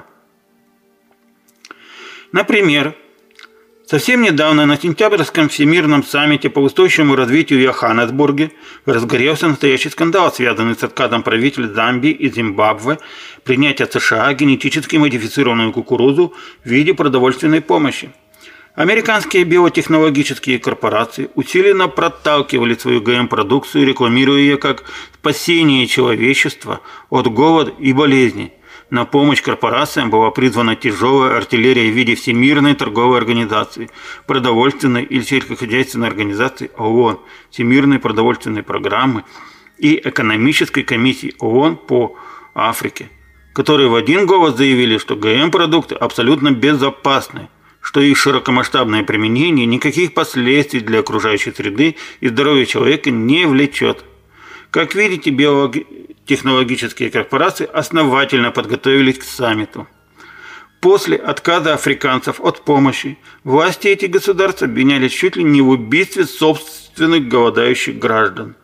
Например, совсем недавно на сентябрьском Всемирном саммите по устойчивому развитию в Йоханнесбурге разгорелся настоящий скандал, связанный с отказом правительств Замбии и Зимбабве принять от США генетически модифицированную кукурузу в виде продовольственной помощи. Американские биотехнологические корпорации усиленно проталкивали свою ГМ-продукцию, рекламируя ее как спасение человечества от голода и болезней. На помощь корпорациям была призвана тяжелая артиллерия в виде Всемирной торговой организации, продовольственной или сельскохозяйственной организации ООН, Всемирной продовольственной программы и экономической комиссии ООН по Африке, которые в один голос заявили, что ГМ-продукты абсолютно безопасны, что их широкомасштабное применение никаких последствий для окружающей среды и здоровья человека не влечет. Как видите, биотехнологические корпорации основательно подготовились к саммиту. После отказа африканцев от помощи власти этих государств обвинялись чуть ли не в убийстве собственных голодающих граждан.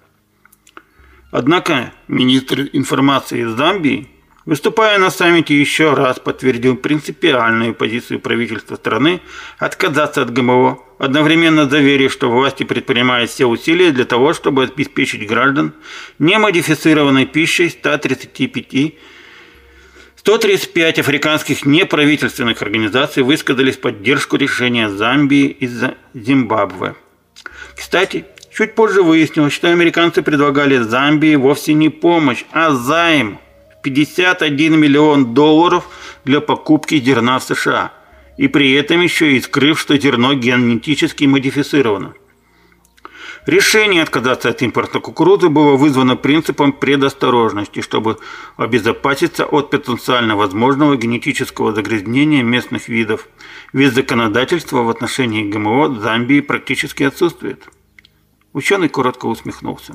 Однако министр информации из Замбии, выступая на саммите, еще раз подтвердил принципиальную позицию правительства страны отказаться от ГМО, одновременно заверив, что власти предпринимают все усилия для того, чтобы обеспечить граждан немодифицированной пищей. сто тридцать пять, сто тридцать пять африканских неправительственных организаций высказались в поддержку решения Замбии и Зимбабве. Кстати, чуть позже выяснилось, что американцы предлагали Замбии вовсе не помощь, а займ в пятьдесят один миллион долларов для покупки зерна в США. И при этом еще и скрыв, что зерно генетически модифицировано. Решение отказаться от импорта кукурузы было вызвано принципом предосторожности, чтобы обезопаситься от потенциально возможного генетического загрязнения местных видов, ведь законодательство в отношении ГМО в Замбии практически отсутствует. Ученый коротко усмехнулся.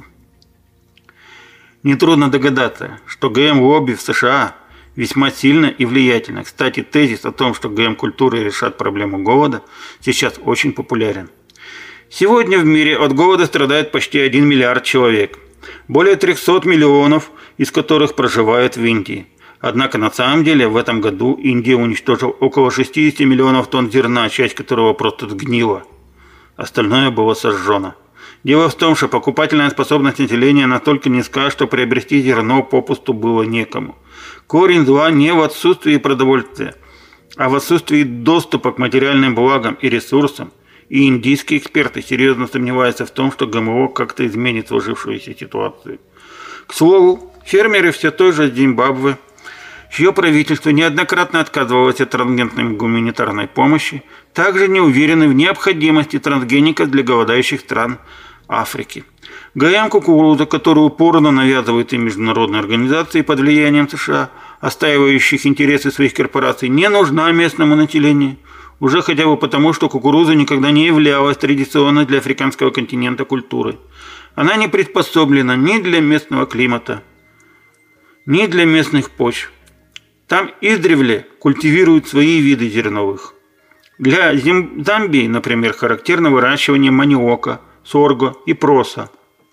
Нетрудно догадаться, что ГМ-лобби в США весьма сильно и влиятельно. Кстати, тезис о том, что ГМ-культуры решат проблему голода, сейчас очень популярен. Сегодня в мире от голода страдает почти один миллиард человек, более трехсот миллионов из которых проживают в Индии. Однако на самом деле в этом году Индия уничтожила около шестьдесят миллионов тонн зерна, часть которого просто сгнила. Остальное было сожжено. Дело в том, что покупательная способность населения настолько низка, что приобрести зерно попусту было некому. Корень зла не в отсутствии продовольствия, а в отсутствии доступа к материальным благам и ресурсам, и индийские эксперты серьезно сомневаются в том, что ГМО как-то изменит сложившуюся ситуацию. К слову, фермеры все той же Зимбабве, чье правительство неоднократно отказывалось от трансгенной гуманитарной помощи, также не уверены в необходимости трансгеников для голодающих стран Африки. ГМ-кукуруза, которую упорно навязывают и международные организации под влиянием США, отстаивающих интересы своих корпораций, не нужна местному населению. Уже хотя бы потому, что кукуруза никогда не являлась традиционной для африканского континента культурой. Она не приспособлена ни для местного климата, ни для местных почв. Там издревле культивируют свои виды зерновых. Для Замбии, например, характерно выращивание маниока, сорго и проса.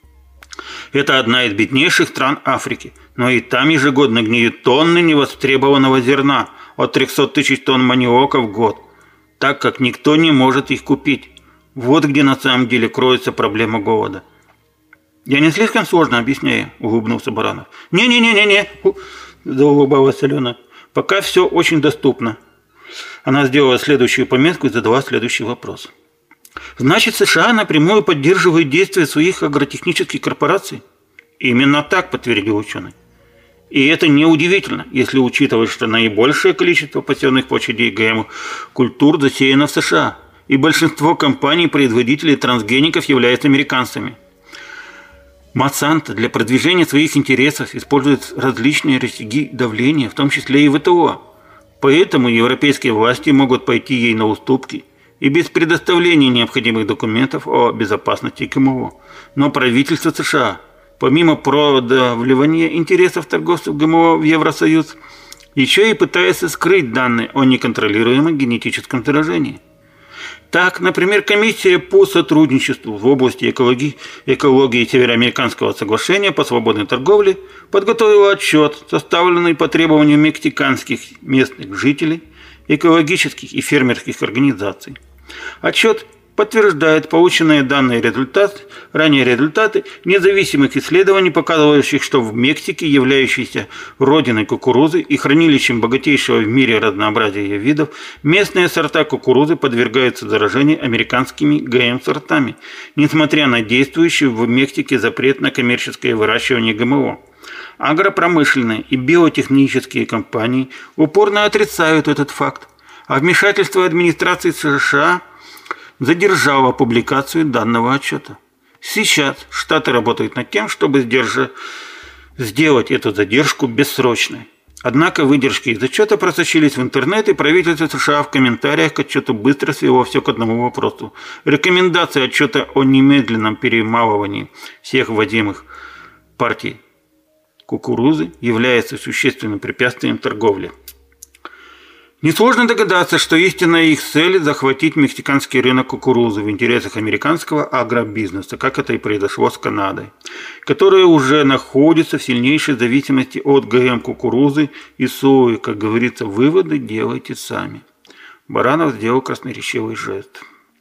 Это одна из беднейших стран Африки, но и там ежегодно гниют тонны невостребованного зерна, от трехсот тысяч тонн маниока в год, так как никто не может их купить. Вот где на самом деле кроется проблема голода. «Я не слишком сложно объясняю», – улыбнулся Баранов. «Не-не-не-не-не», – заулыбалась Алена. «Пока все очень доступно». Она сделала следующую пометку и задала следующий вопрос. «Значит, США напрямую поддерживают действия своих агротехнических корпораций?» «Именно так», – подтвердил ученый. И это неудивительно, если учитывать, что наибольшее количество посевных площадей ГМ-культур засеяно в США, и большинство компаний-производителей трансгеников являются американцами. Монсанто для продвижения своих интересов использует различные рычаги давления, в том числе и ВТО. Поэтому европейские власти могут пойти ей на уступки и без предоставления необходимых документов о безопасности ГМО. Но правительство США помимо продавливания интересов торговцев ГМО в Евросоюз, еще и пытается скрыть данные о неконтролируемом генетическом заражении. Так, например, комиссия по сотрудничеству в области экологии, экологии Североамериканского соглашения по свободной торговле подготовила отчет, составленный по требованию мексиканских местных жителей, экологических и фермерских организаций. Отчет подтверждает полученные данные результаты, ранее результаты независимых исследований, показывающих, что в Мексике, являющейся родиной кукурузы и хранилищем богатейшего в мире разнообразия ее видов, местные сорта кукурузы подвергаются заражению американскими ГМ-сортами, несмотря на действующий в Мексике запрет на коммерческое выращивание ГМО. Агропромышленные и биотехнические компании упорно отрицают этот факт, а вмешательство администрации США задержала публикацию данного отчета. Сейчас Штаты работают над тем, чтобы сдержа... сделать эту задержку бессрочной. Однако выдержки из отчета просочились в интернет, и правительство США в комментариях к отчету быстро свело все к одному вопросу. Рекомендация отчета о немедленном перемалывании всех вводимых партий кукурузы является существенным препятствием торговли. Несложно догадаться, что истинная их цель – захватить мексиканский рынок кукурузы в интересах американского агробизнеса, как это и произошло с Канадой, которая уже находится в сильнейшей зависимости от ГМ-кукурузы и сои. Как говорится, выводы делайте сами. Баранов сделал красноречивый жест.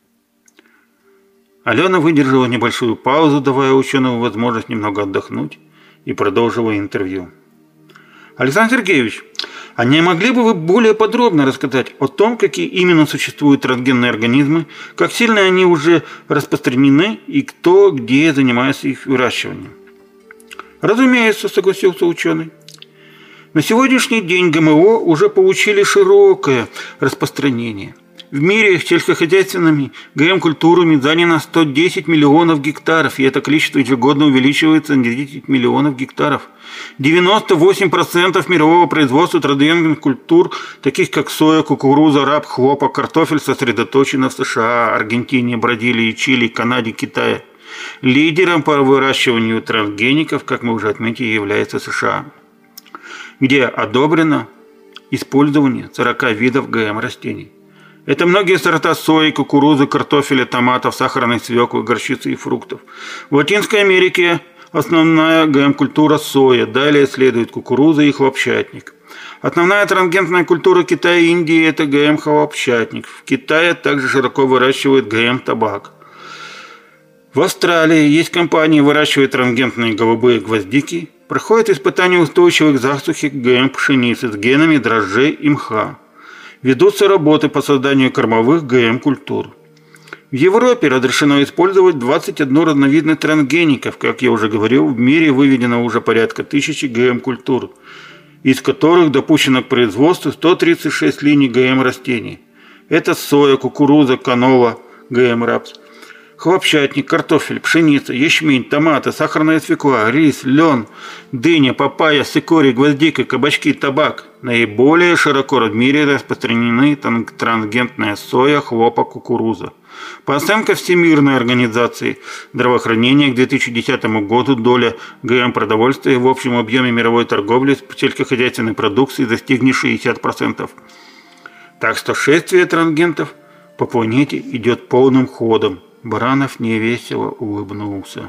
Алена выдержала небольшую паузу, давая ученому возможность немного отдохнуть, и продолжила интервью. Александр Сергеевич, а не могли бы вы более подробно рассказать о том, какие именно существуют трансгенные организмы, как сильно они уже распространены и кто где занимается их выращиванием? Разумеется, согласился ученый. На сегодняшний день ГМО уже получили широкое распространение. В мире сельскохозяйственными ГМ-культурами занято сто десять миллионов гектаров, и это количество ежегодно увеличивается на десять миллионов гектаров. девяносто восемь процентов мирового производства трансгенных культур, таких как соя, кукуруза, рапс, хлопок, картофель, сосредоточено в США, Аргентине, Бразилии, Чили, Канаде, Китае. Лидером по выращиванию трансгеников, как мы уже отметили, является США, где одобрено использование сорока видов ГМ-растений. Это многие сорта сои, кукурузы, картофеля, томатов, сахарной свеклы, горчицы и фруктов. В Латинской Америке основная ГМ-культура соя, далее следует кукуруза и хлопчатник. Основная трансгенная культура Китая и Индии – это ГМ-хлопчатник. В Китае также широко выращивают ГМ-табак. В Австралии есть компании, выращивают трансгенные голубые гвоздики, проходят испытания устойчивых к засухе ГМ-пшеницы с генами дрожжей и мха. Ведутся работы по созданию кормовых ГМ-культур. В Европе разрешено использовать двадцать одну разновидность трансгеников. Как я уже говорил, в мире выведено уже порядка тысячи ГМ-культур, из которых допущено к производству сто тридцать шесть линий ГМ-растений. Это соя, кукуруза, канола, ГМ-рапс, хлопчатник, картофель, пшеница, ячмень, томаты, сахарная свекла, рис, лен, дыня, папайя, цикорий, гвоздика, кабачки, табак. Наиболее широко в мире распространены трансгенная соя, хлопок, кукуруза. По оценкам Всемирной организации здравоохранения к две тысячи десятому году доля ГМ-продовольствия в общем объеме мировой торговли с сельскохозяйственной продукцией достигнет шестьдесят процентов. Так что шествие трансгентов по планете идет полным ходом. Баранов невесело улыбнулся.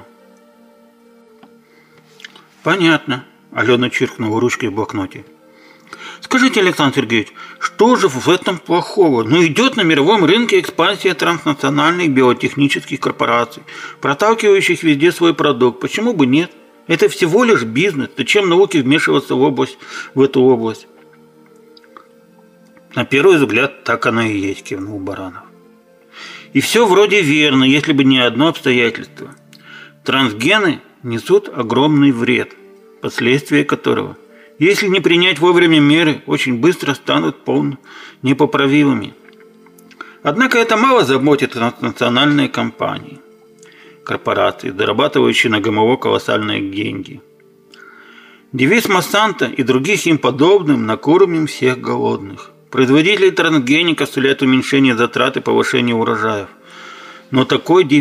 «Понятно», – Алена чиркнула ручкой в блокноте. «Скажите, Александр Сергеевич, что же в этом плохого? Ну, идет на мировом рынке экспансия транснациональных биотехнических корпораций, проталкивающих везде свой продукт. Почему бы нет? Это всего лишь бизнес. Зачем науке вмешиваться в, область, в эту область?» «На первый взгляд, так оно и есть», – кивнул Баранов. И все вроде верно, если бы не одно обстоятельство. Трансгены несут огромный вред, последствия которого, если не принять вовремя меры, очень быстро станут полностью непоправимыми. Однако это мало заботит транснациональные компании, корпорации, зарабатывающие на ГМО колоссальные деньги. Девиз Монсанто и других им подобным «накормим всех голодных». Производители трансгеников сулят уменьшение затрат и повышение урожаев. Но такой девиз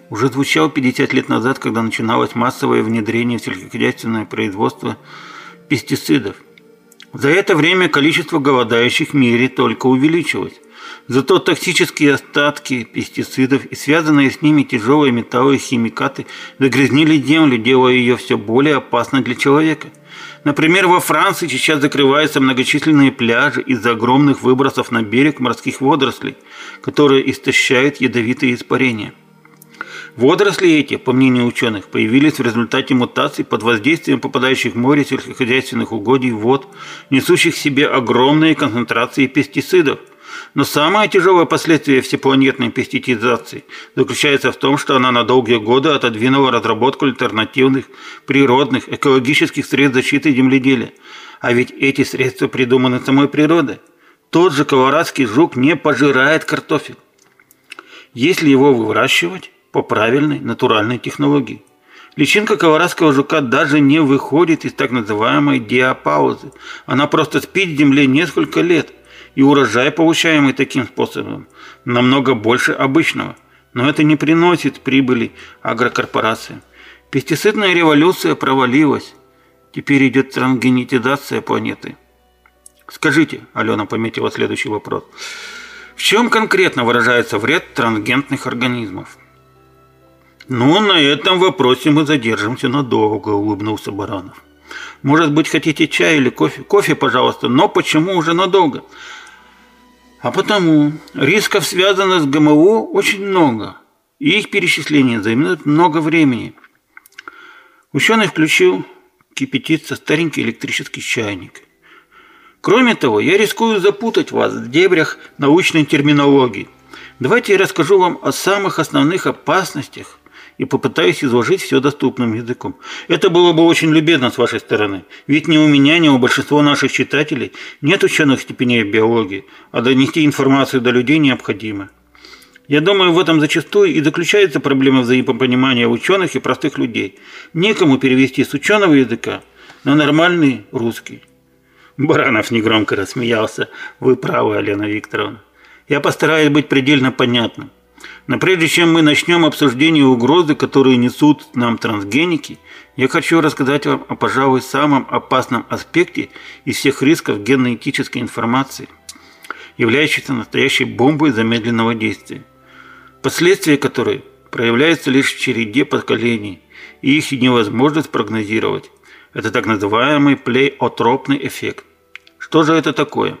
уже звучал пятьдесят лет назад, когда начиналось массовое внедрение в сельскохозяйственное производство пестицидов. За это время количество голодающих в мире только увеличилось. Зато токсические остатки пестицидов и связанные с ними тяжелые металлы и химикаты загрязнили землю, делая ее все более опасной для человека. Например, во Франции сейчас закрываются многочисленные пляжи из-за огромных выбросов на берег морских водорослей, которые истощают ядовитые испарения. Водоросли эти, по мнению ученых, появились в результате мутаций под воздействием попадающих в море сельскохозяйственных угодий вод, несущих в себе огромные концентрации пестицидов. Но самое тяжелое последствие всепланетной пестицидизации заключается в том, что она на долгие годы отодвинула разработку альтернативных, природных, экологических средств защиты земледелия. А ведь эти средства придуманы самой природой. Тот же колорадский жук не пожирает картофель, если его выращивать по правильной натуральной технологии. Личинка колорадского жука даже не выходит из так называемой диапаузы. Она просто спит в земле несколько лет, и урожай, получаемый таким способом, намного больше обычного. Но это не приносит прибыли агрокорпорациям. Пестицидная революция провалилась. Теперь идет трансгенетизация планеты. Скажите, Алена пометила следующий вопрос, в чем конкретно выражается вред трансгенных организмов? Ну, на этом вопросе мы задержимся надолго, улыбнулся Баранов. Может быть, хотите чай или кофе? Кофе, пожалуйста, но почему уже надолго? А потому рисков, связанных с ГМО, очень много, и их перечисление займет много времени. Ученый включил кипятиться старенький электрический чайник. Кроме того, я рискую запутать вас в дебрях научной терминологии. Давайте я расскажу вам о самых основных опасностях и попытаюсь изложить все доступным языком. Это было бы очень любезно с вашей стороны, ведь ни у меня, ни у большинства наших читателей нет ученых степеней в биологии, а донести информацию до людей необходимо. Я думаю, в этом зачастую и заключается проблема взаимопонимания ученых и простых людей. Некому перевести с ученого языка на нормальный русский. Баранов негромко рассмеялся. Вы правы, Алена Викторовна. Я постараюсь быть предельно понятным. Но прежде чем мы начнем обсуждение угрозы, которые несут нам трансгеники, я хочу рассказать вам о, пожалуй, самом опасном аспекте из всех рисков генно-этической информации, являющейся настоящей бомбой замедленного действия, последствия которой проявляются лишь в череде поколений, и их невозможно спрогнозировать. Это так называемый плейотропный эффект. Что же это такое?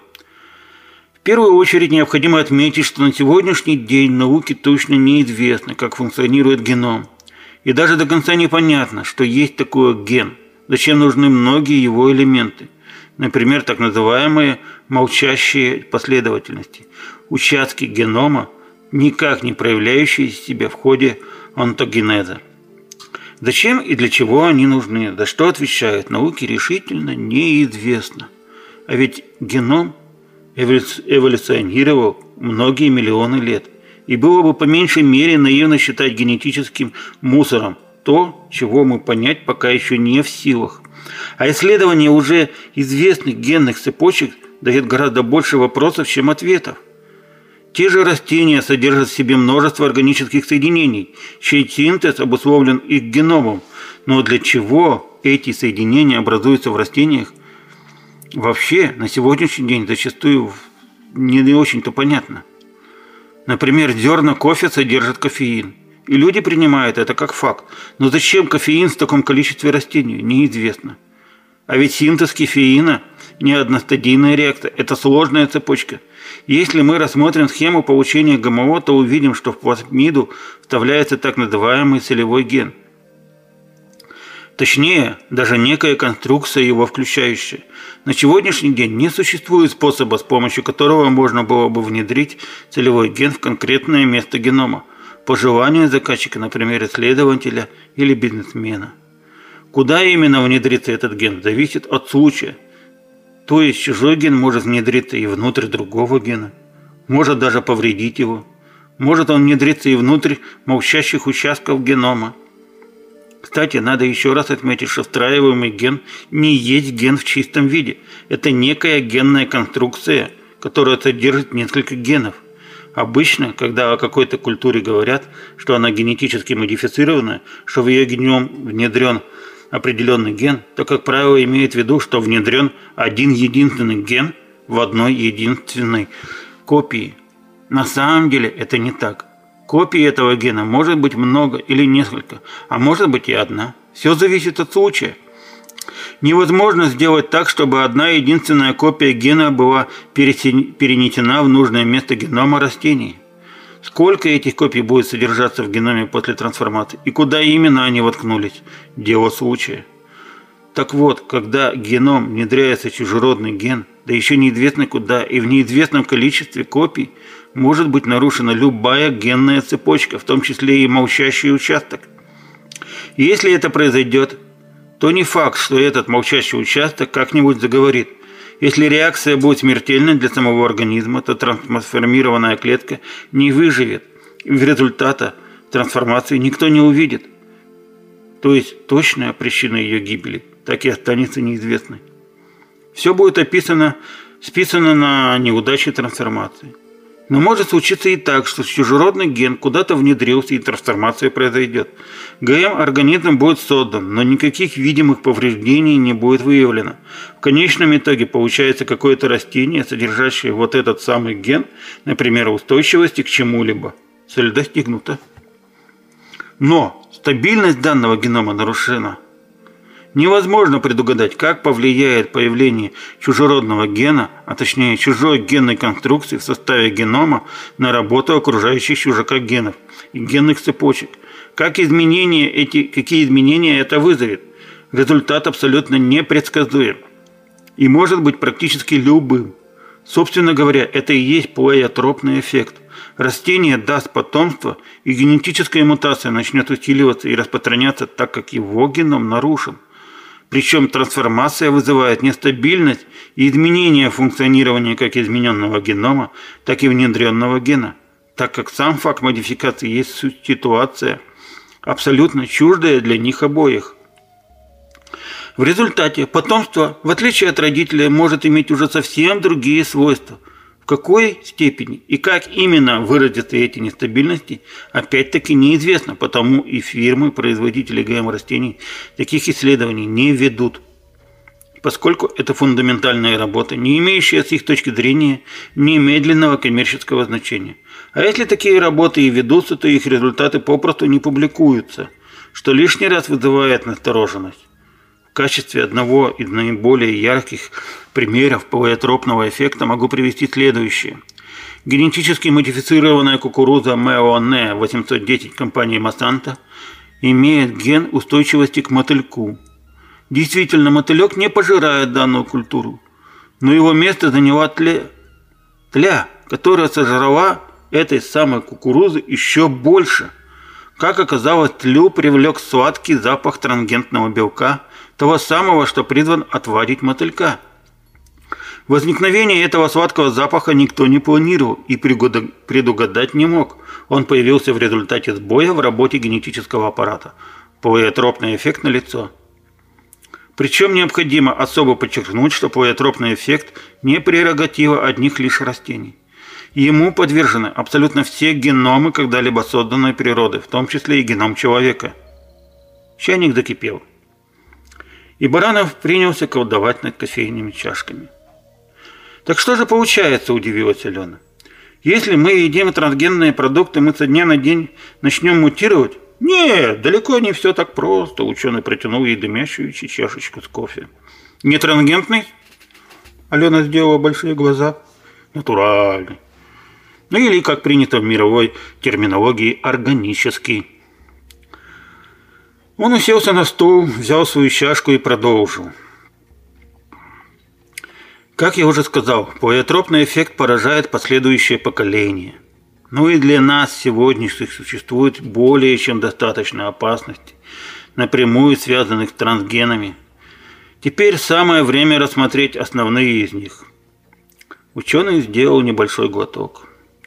В первую очередь необходимо отметить, что на сегодняшний день науке точно неизвестно, как функционирует геном. И даже до конца непонятно, что есть такое ген, зачем нужны многие его элементы. Например, так называемые молчащие последовательности, участки генома, никак не проявляющие себя в ходе онтогенеза. Зачем и для чего они нужны, за что отвечают, науке решительно неизвестно. А ведь геном эволюционировал многие миллионы лет. И было бы по меньшей мере наивно считать генетическим мусором то, чего мы понять пока еще не в силах. А исследование уже известных генных цепочек дает гораздо больше вопросов, чем ответов. Те же растения содержат в себе множество органических соединений, чей синтез обусловлен их геномом. Но для чего эти соединения образуются в растениях, вообще на сегодняшний день зачастую не, не очень-то понятно. Например, зерна кофе содержат кофеин, и люди принимают это как факт. Но зачем кофеин в таком количестве растений, неизвестно. А ведь синтез кофеина не одностадийная реакция, это сложная цепочка. Если мы рассмотрим схему получения ГМО, то увидим, что в плазмиду вставляется так называемый целевой ген. Точнее, даже некая конструкция его включающая. На сегодняшний день не существует способа, с помощью которого можно было бы внедрить целевой ген в конкретное место генома, по желанию заказчика, например, исследователя или бизнесмена. Куда именно внедрится этот ген, зависит от случая. То есть чужой ген может внедриться и внутрь другого гена, может даже повредить его. Может он внедриться и внутрь молчащих участков генома. Кстати, надо еще раз отметить, что встраиваемый ген не есть ген в чистом виде. Это некая генная конструкция, которая содержит несколько генов. Обычно, когда о какой-то культуре говорят, что она генетически модифицирована, что в ее геном внедрен определенный ген, то, как правило, имеет в виду, что внедрен один единственный ген в одной единственной копии. На самом деле это не так. Копий этого гена может быть много или несколько, а может быть и одна. Все зависит от случая. Невозможно сделать так, чтобы одна единственная копия гена была перенесена в нужное место генома растений. Сколько этих копий будет содержаться в геноме после трансформации и куда именно они воткнулись – дело случая. Так вот, когда в геном внедряется чужеродный ген, да еще неизвестно куда и в неизвестном количестве копий, может быть нарушена любая генная цепочка, в том числе и молчащий участок. И если это произойдет, то не факт, что этот молчащий участок как-нибудь заговорит. Если реакция будет смертельной для самого организма, то трансформированная клетка не выживет, и в результате трансформации никто не увидит. То есть точная причина ее гибели так и останется неизвестной. Все будет описано, списано на неудачи трансформации. Но может случиться и так, что чужеродный ген куда-то внедрился и трансформация произойдет. ГМ-организм будет создан, но никаких видимых повреждений не будет выявлено. В конечном итоге получается какое-то растение, содержащее вот этот самый ген, например, устойчивости к чему-либо. Цель достигнута. Но стабильность данного генома нарушена. Невозможно предугадать, как повлияет появление чужеродного гена, а точнее чужой генной конструкции в составе генома на работу окружающих чужака генов и генных цепочек. Как изменения эти, какие изменения это вызовет? Результат абсолютно непредсказуем и может быть практически любым. Собственно говоря, это и есть плеотропный эффект. Растение даст потомство, и генетическая мутация начнет усиливаться и распространяться, так как его геном нарушен. Причем трансформация вызывает нестабильность и изменение функционирования как измененного генома, так и внедренного гена, так как сам факт модификации есть ситуация, абсолютно чуждая для них обоих. В результате потомство, в отличие от родителей, может иметь уже совсем другие свойства. В какой степени и как именно выразятся эти нестабильности, опять-таки неизвестно, потому и фирмы, производители ГМ-растений таких исследований не ведут, поскольку это фундаментальная работа, не имеющая с их точки зрения немедленного коммерческого значения. А если такие работы и ведутся, то их результаты попросту не публикуются, что лишний раз вызывает настороженность. В качестве одного из наиболее ярких примеров плеотропного эффекта могу привести следующее. Генетически модифицированная кукуруза Меоне восемьсот десять компании Monsanto имеет ген устойчивости к мотыльку. Действительно, мотылек не пожирает данную культуру, но его место заняла тля, тля которая сожрала этой самой кукурузы еще больше. Как оказалось, тлю привлек сладкий запах трансгенного белка, того самого, что призван отвадить мотылька. Возникновение этого сладкого запаха никто не планировал и предугадать не мог. Он появился в результате сбоя в работе генетического аппарата. Плеотропный эффект налицо. Причем необходимо особо подчеркнуть, что плеотропный эффект не прерогатива одних лишь растений. Ему подвержены абсолютно все геномы, когда-либо созданной природы, в том числе и геном человека. Чайник закипел. И Баранов принялся колдовать над кофейными чашками. «Так что же получается?» – удивилась Алена. «Если мы едим трансгенные продукты, мы со дня на день начнем мутировать?» «Нет, далеко не все так просто», – ученый протянул ей дымящуюся чашечку с кофе. «Не трансгенный?» Алена сделала большие глаза. «Натуральный. Ну или, как принято в мировой терминологии, органический». Он уселся на стул, взял свою чашку и продолжил. Как я уже сказал, плеотропный эффект поражает последующее поколение. Ну и для нас сегодняшних существует более чем достаточно опасностей, напрямую связанных с трансгенами. Теперь самое время рассмотреть основные из них. Ученый сделал небольшой глоток.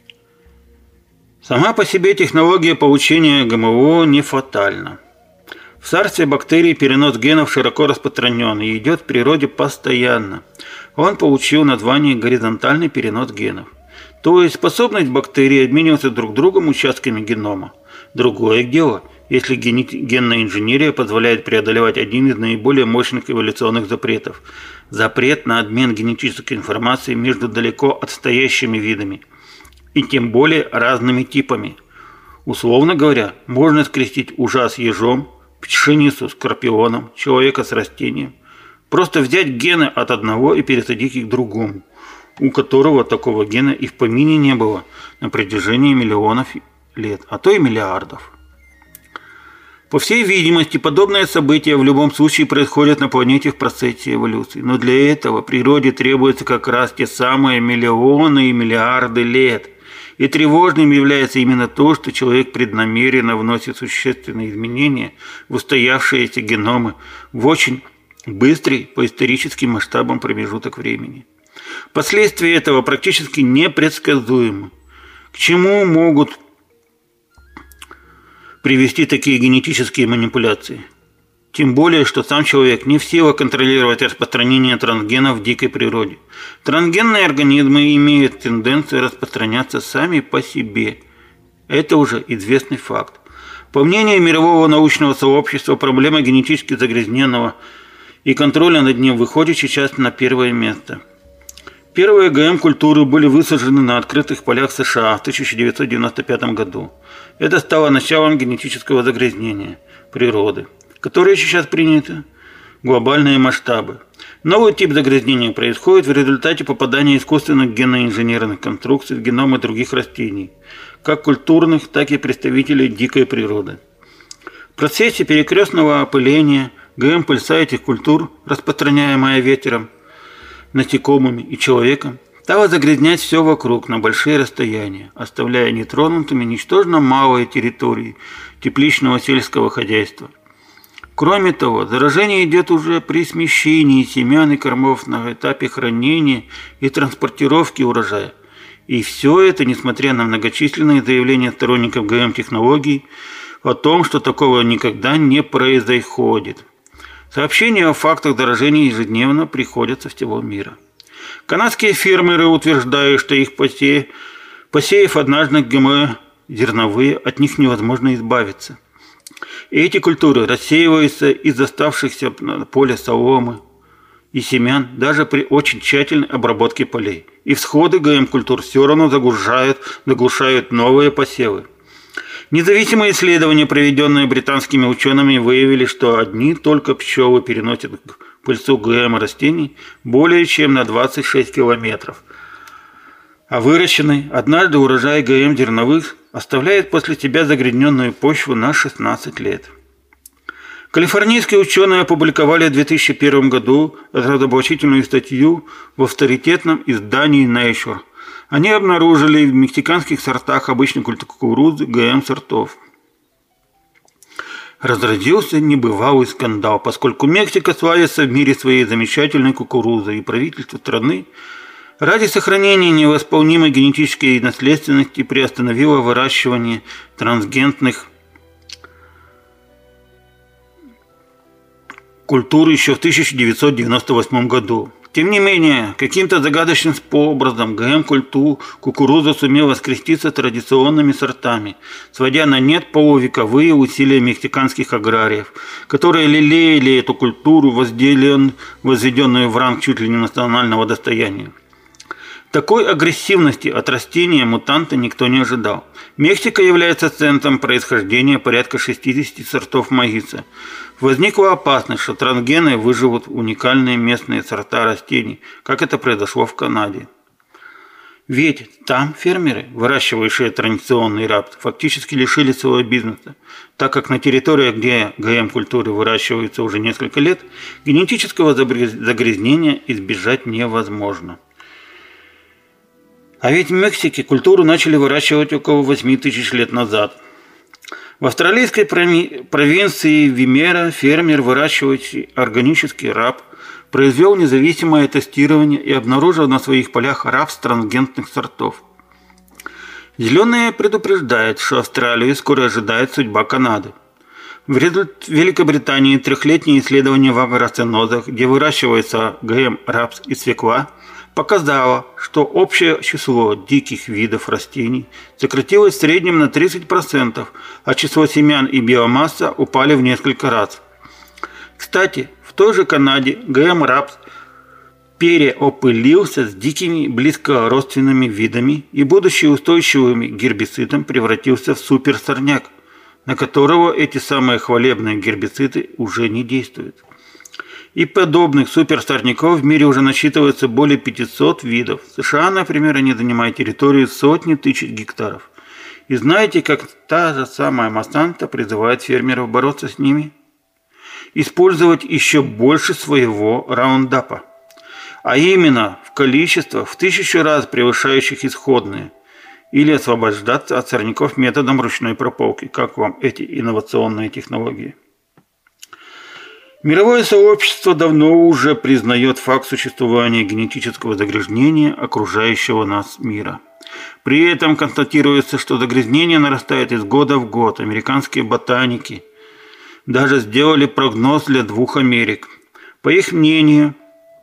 Сама по себе технология получения ГМО не фатальна. В царстве бактерий перенос генов широко распространен и идет в природе постоянно. Он получил название горизонтальный перенос генов. то есть способность бактерий обмениваться друг с другом участками генома. Другое дело, если генная инженерия позволяет преодолевать один из наиболее мощных эволюционных запретов – запрет на обмен генетической информацией между далеко отстоящими видами и тем более разными типами. Условно говоря, можно скрестить ужа с ежом, пшеницу с скорпионом, человека с растением. Просто взять гены от одного и пересадить их к другому, у которого такого гена и в помине не было на протяжении миллионов лет, а то и миллиардов. По всей видимости, подобные события в любом случае происходят на планете в процессе эволюции, но для этого природе требуется как раз те самые миллионы и миллиарды лет. И тревожным является именно то, что человек преднамеренно вносит существенные изменения в устоявшиеся геномы в очень быстрый по историческим масштабам промежуток времени. Последствия этого практически непредсказуемы. К чему могут привести такие генетические манипуляции? Тем более, что сам человек не в силах контролировать распространение трансгенов в дикой природе. Трансгенные организмы имеют тенденцию распространяться сами по себе. Это уже известный факт. По мнению мирового научного сообщества, проблема генетически загрязненного и контроля над ним выходит сейчас на первое место. Первые ГМ-культуры были высажены на открытых полях США в тысяча девятьсот девяносто пятом году. Это стало началом генетического загрязнения природы, которое сейчас принято глобальные масштабы. Новый тип загрязнения происходит в результате попадания искусственных генно-инженерных конструкций в геномы других растений, как культурных, так и представителей дикой природы. В процессе перекрестного опыления ГМ-пыльца этих культур, распространяемая ветером, насекомыми и человеком, стала загрязнять все вокруг на большие расстояния, оставляя нетронутыми ничтожно малые территории тепличного сельского хозяйства. Кроме того, заражение идет уже при смещении семян и кормов на этапе хранения и транспортировки урожая. И все это, несмотря на многочисленные заявления сторонников ГМ-технологий о том, что такого никогда не происходит. Сообщения о фактах заражения ежедневно приходят со всего мира. Канадские фермеры утверждают, что их посеяв, посеяв однажды ГМО зерновые, от них невозможно избавиться. И эти культуры рассеиваются из оставшихся на поле соломы и семян даже при очень тщательной обработке полей. И всходы ГМ-культур все равно загружают, заглушают новые посевы. Независимые исследования, проведенные британскими учеными, выявили, что одни только пчелы переносят пыльцу ГМ-растений более чем на двадцать шесть километров. А выращенный однажды урожай ГМ-зерновых оставляет после себя загрязненную почву на шестнадцать лет. Калифорнийские ученые опубликовали в две тысячи первом году разоблачительную статью в авторитетном издании Nature. Они обнаружили в мексиканских сортах обычной кукурузы ГМ-сортов. Разразился небывалый скандал, поскольку Мексика славится в мире своей замечательной кукурузой, и правительство страны ради сохранения невосполнимой генетической наследственности приостановило выращивание трансгенных культур еще в тысяча девятьсот девяносто восьмом году. Тем не менее, каким-то загадочным образом ГМ-культуру кукуруза сумела скреститься с традиционными сортами, сводя на нет полувековые усилия мексиканских аграриев, которые лелеяли эту культуру, возведенную в ранг чуть ли не национального достояния. Такой агрессивности от растения мутанта никто не ожидал. Мексика является центром происхождения порядка шестидесяти сортов маиса. Возникла опасность, что трансгены выживут уникальные местные сорта растений, как это произошло в Канаде. Ведь там фермеры, выращивающие традиционный рапс, фактически лишили своего бизнеса, так как на территориях, где ГМ-культуры выращиваются уже несколько лет, генетического загрязнения избежать невозможно. А ведь в Мексике культуру начали выращивать около восьми тысяч лет назад. В австралийской провинции Вимера фермер, выращивающий органический рапс, произвел независимое тестирование и обнаружил на своих полях рапс трансгенных сортов. Зеленые предупреждают, что Австралию скоро ожидает судьба Канады. В Великобритании трехлетние исследования в агроценозах, где выращивается ГМ-рапс и свекла, показало, что общее число диких видов растений сократилось в среднем на тридцать процентов, а число семян и биомасса упали в несколько раз. Кстати, в той же Канаде ГМ-рапс переопылился с дикими близкородственными видами и, будучи устойчивым к гербицидам, превратился в суперсорняк, на которого эти самые хвалебные гербициды уже не действуют. И подобных суперсорняков в мире уже насчитывается более пятисот видов. В США, например, они занимают территорию сотни тысяч гектаров. И знаете, как та же самая Монсанто призывает фермеров бороться с ними? Использовать еще больше своего раундапа. А именно в количествах в тысячу раз превышающих исходные. Или освобождаться от сорняков методом ручной прополки. Как вам эти инновационные технологии? Мировое сообщество давно уже признает факт существования генетического загрязнения окружающего нас мира. При этом констатируется, что загрязнение нарастает из года в год. Американские ботаники даже сделали прогноз для двух Америк. По их мнению,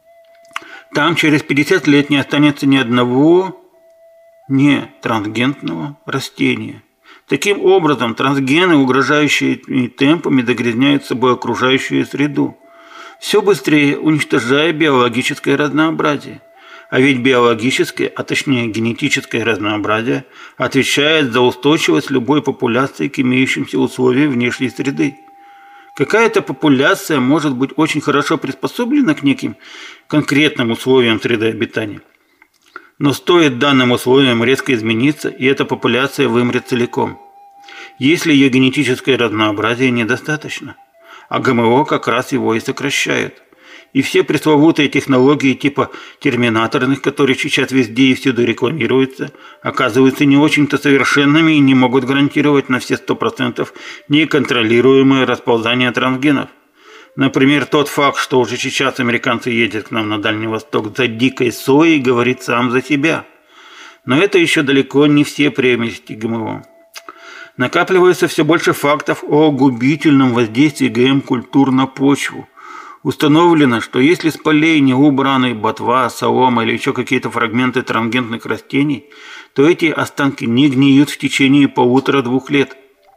там через пятьдесят лет не останется ни одного не трансгенного растения. Таким образом, трансгены, угрожающие темпами, загрязняют собой окружающую среду, все быстрее уничтожая биологическое разнообразие. А ведь биологическое, а точнее генетическое разнообразие отвечает за устойчивость любой популяции к имеющимся условиям внешней среды. Какая-то популяция может быть очень хорошо приспособлена к неким конкретным условиям среды обитания. Но стоит данным условиям резко измениться, и эта популяция вымрет целиком, если ее генетическое разнообразие недостаточно. А ГМО как раз его и сокращают. И все пресловутые технологии типа терминаторных, которые сейчас везде и всюду рекламируются, оказываются не очень-то совершенными и не могут гарантировать на все сто процентов неконтролируемое расползание трансгенов. Например, тот факт, что уже сейчас американцы ездят к нам на Дальний Восток за дикой соей, говорит сам за себя. Но это еще далеко не все прелести ГМО. Накапливается все больше фактов о губительном воздействии ГМ-культур на почву. Установлено, что если с полей не убраны ботва, солома или еще какие-то фрагменты трансгенных растений, то эти останки не гниют в течение полутора-двух лет.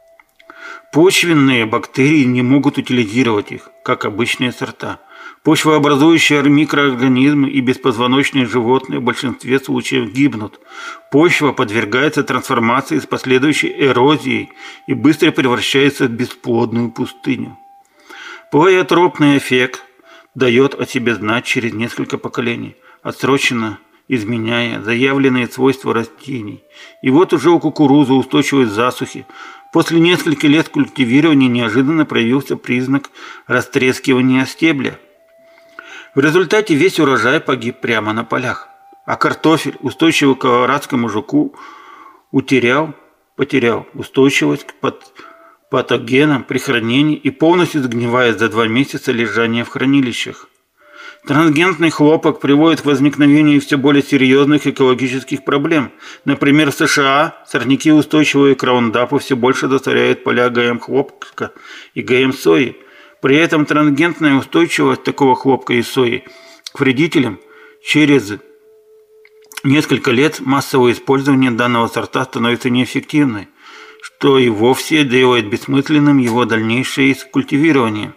Почвенные бактерии не могут утилизировать их, как обычные сорта. Почвообразующие микроорганизмы и беспозвоночные животные в большинстве случаев гибнут. Почва подвергается трансформации с последующей эрозией и быстро превращается в бесплодную пустыню. Плеотропный эффект дает о себе знать через несколько поколений, отсроченно изменяя заявленные свойства растений. И вот уже у кукурузы устойчивость к засухе. После нескольких лет культивирования неожиданно проявился признак растрескивания стебля. В результате весь урожай погиб прямо на полях. А картофель, устойчивый к колорадскому жуку, утерял, потерял устойчивость к патогенам при хранении и полностью сгнивает за два месяца лежания в хранилищах. Трансгенный хлопок приводит к возникновению все более серьезных экологических проблем. Например, в США сорняки, устойчивые к раундапу, все больше засоряют поля ГМ-хлопка и ГМ-сои. При этом трансгенная устойчивость такого хлопка и сои к вредителям через несколько лет массового использования данного сорта становится неэффективной, что и вовсе делает бессмысленным его дальнейшее культивирование.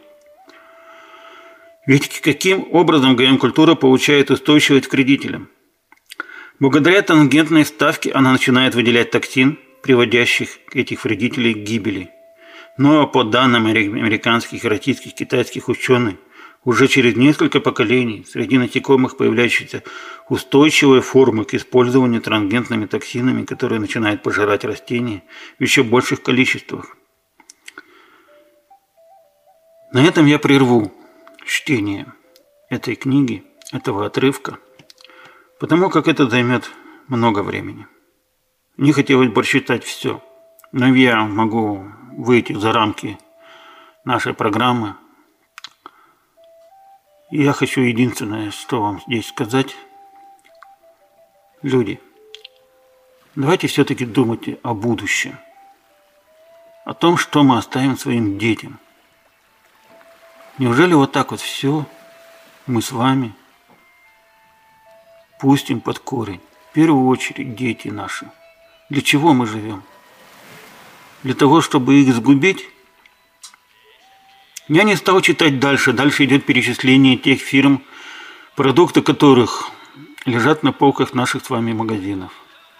Ведь каким образом ГМ-культура получает устойчивость к вредителям? Благодаря трансгенной ставке она начинает выделять токсин, приводящих этих вредителей к гибели. Но по данным американских, российских, китайских ученых, уже через несколько поколений среди насекомых появляются устойчивые формы к использованию трансгенными токсинами, которые начинают пожирать растения в еще больших количествах. На этом я прерву чтение этой книги, этого отрывка, потому как это займет много времени. Не хотелось бы читать все, но я могу выйти за рамки нашей программы. И я хочу единственное, что вам здесь сказать. Люди, давайте все-таки думайте о будущем, о том, что мы оставим своим детям. Неужели вот так вот все мы с вами пустим под корень. В первую очередь дети наши. Для чего мы живем? Для того, чтобы их сгубить? Я не стал читать дальше. Дальше идет перечисление тех фирм, продукты которых лежат на полках наших с вами магазинов,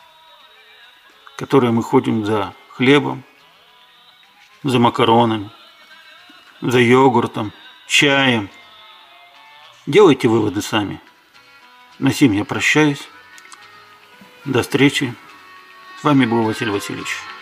в которые мы ходим за хлебом, за макаронами, за йогуртом, чаем. Делайте выводы сами. На сим я прощаюсь. До встречи. С вами был Василий Васильевич.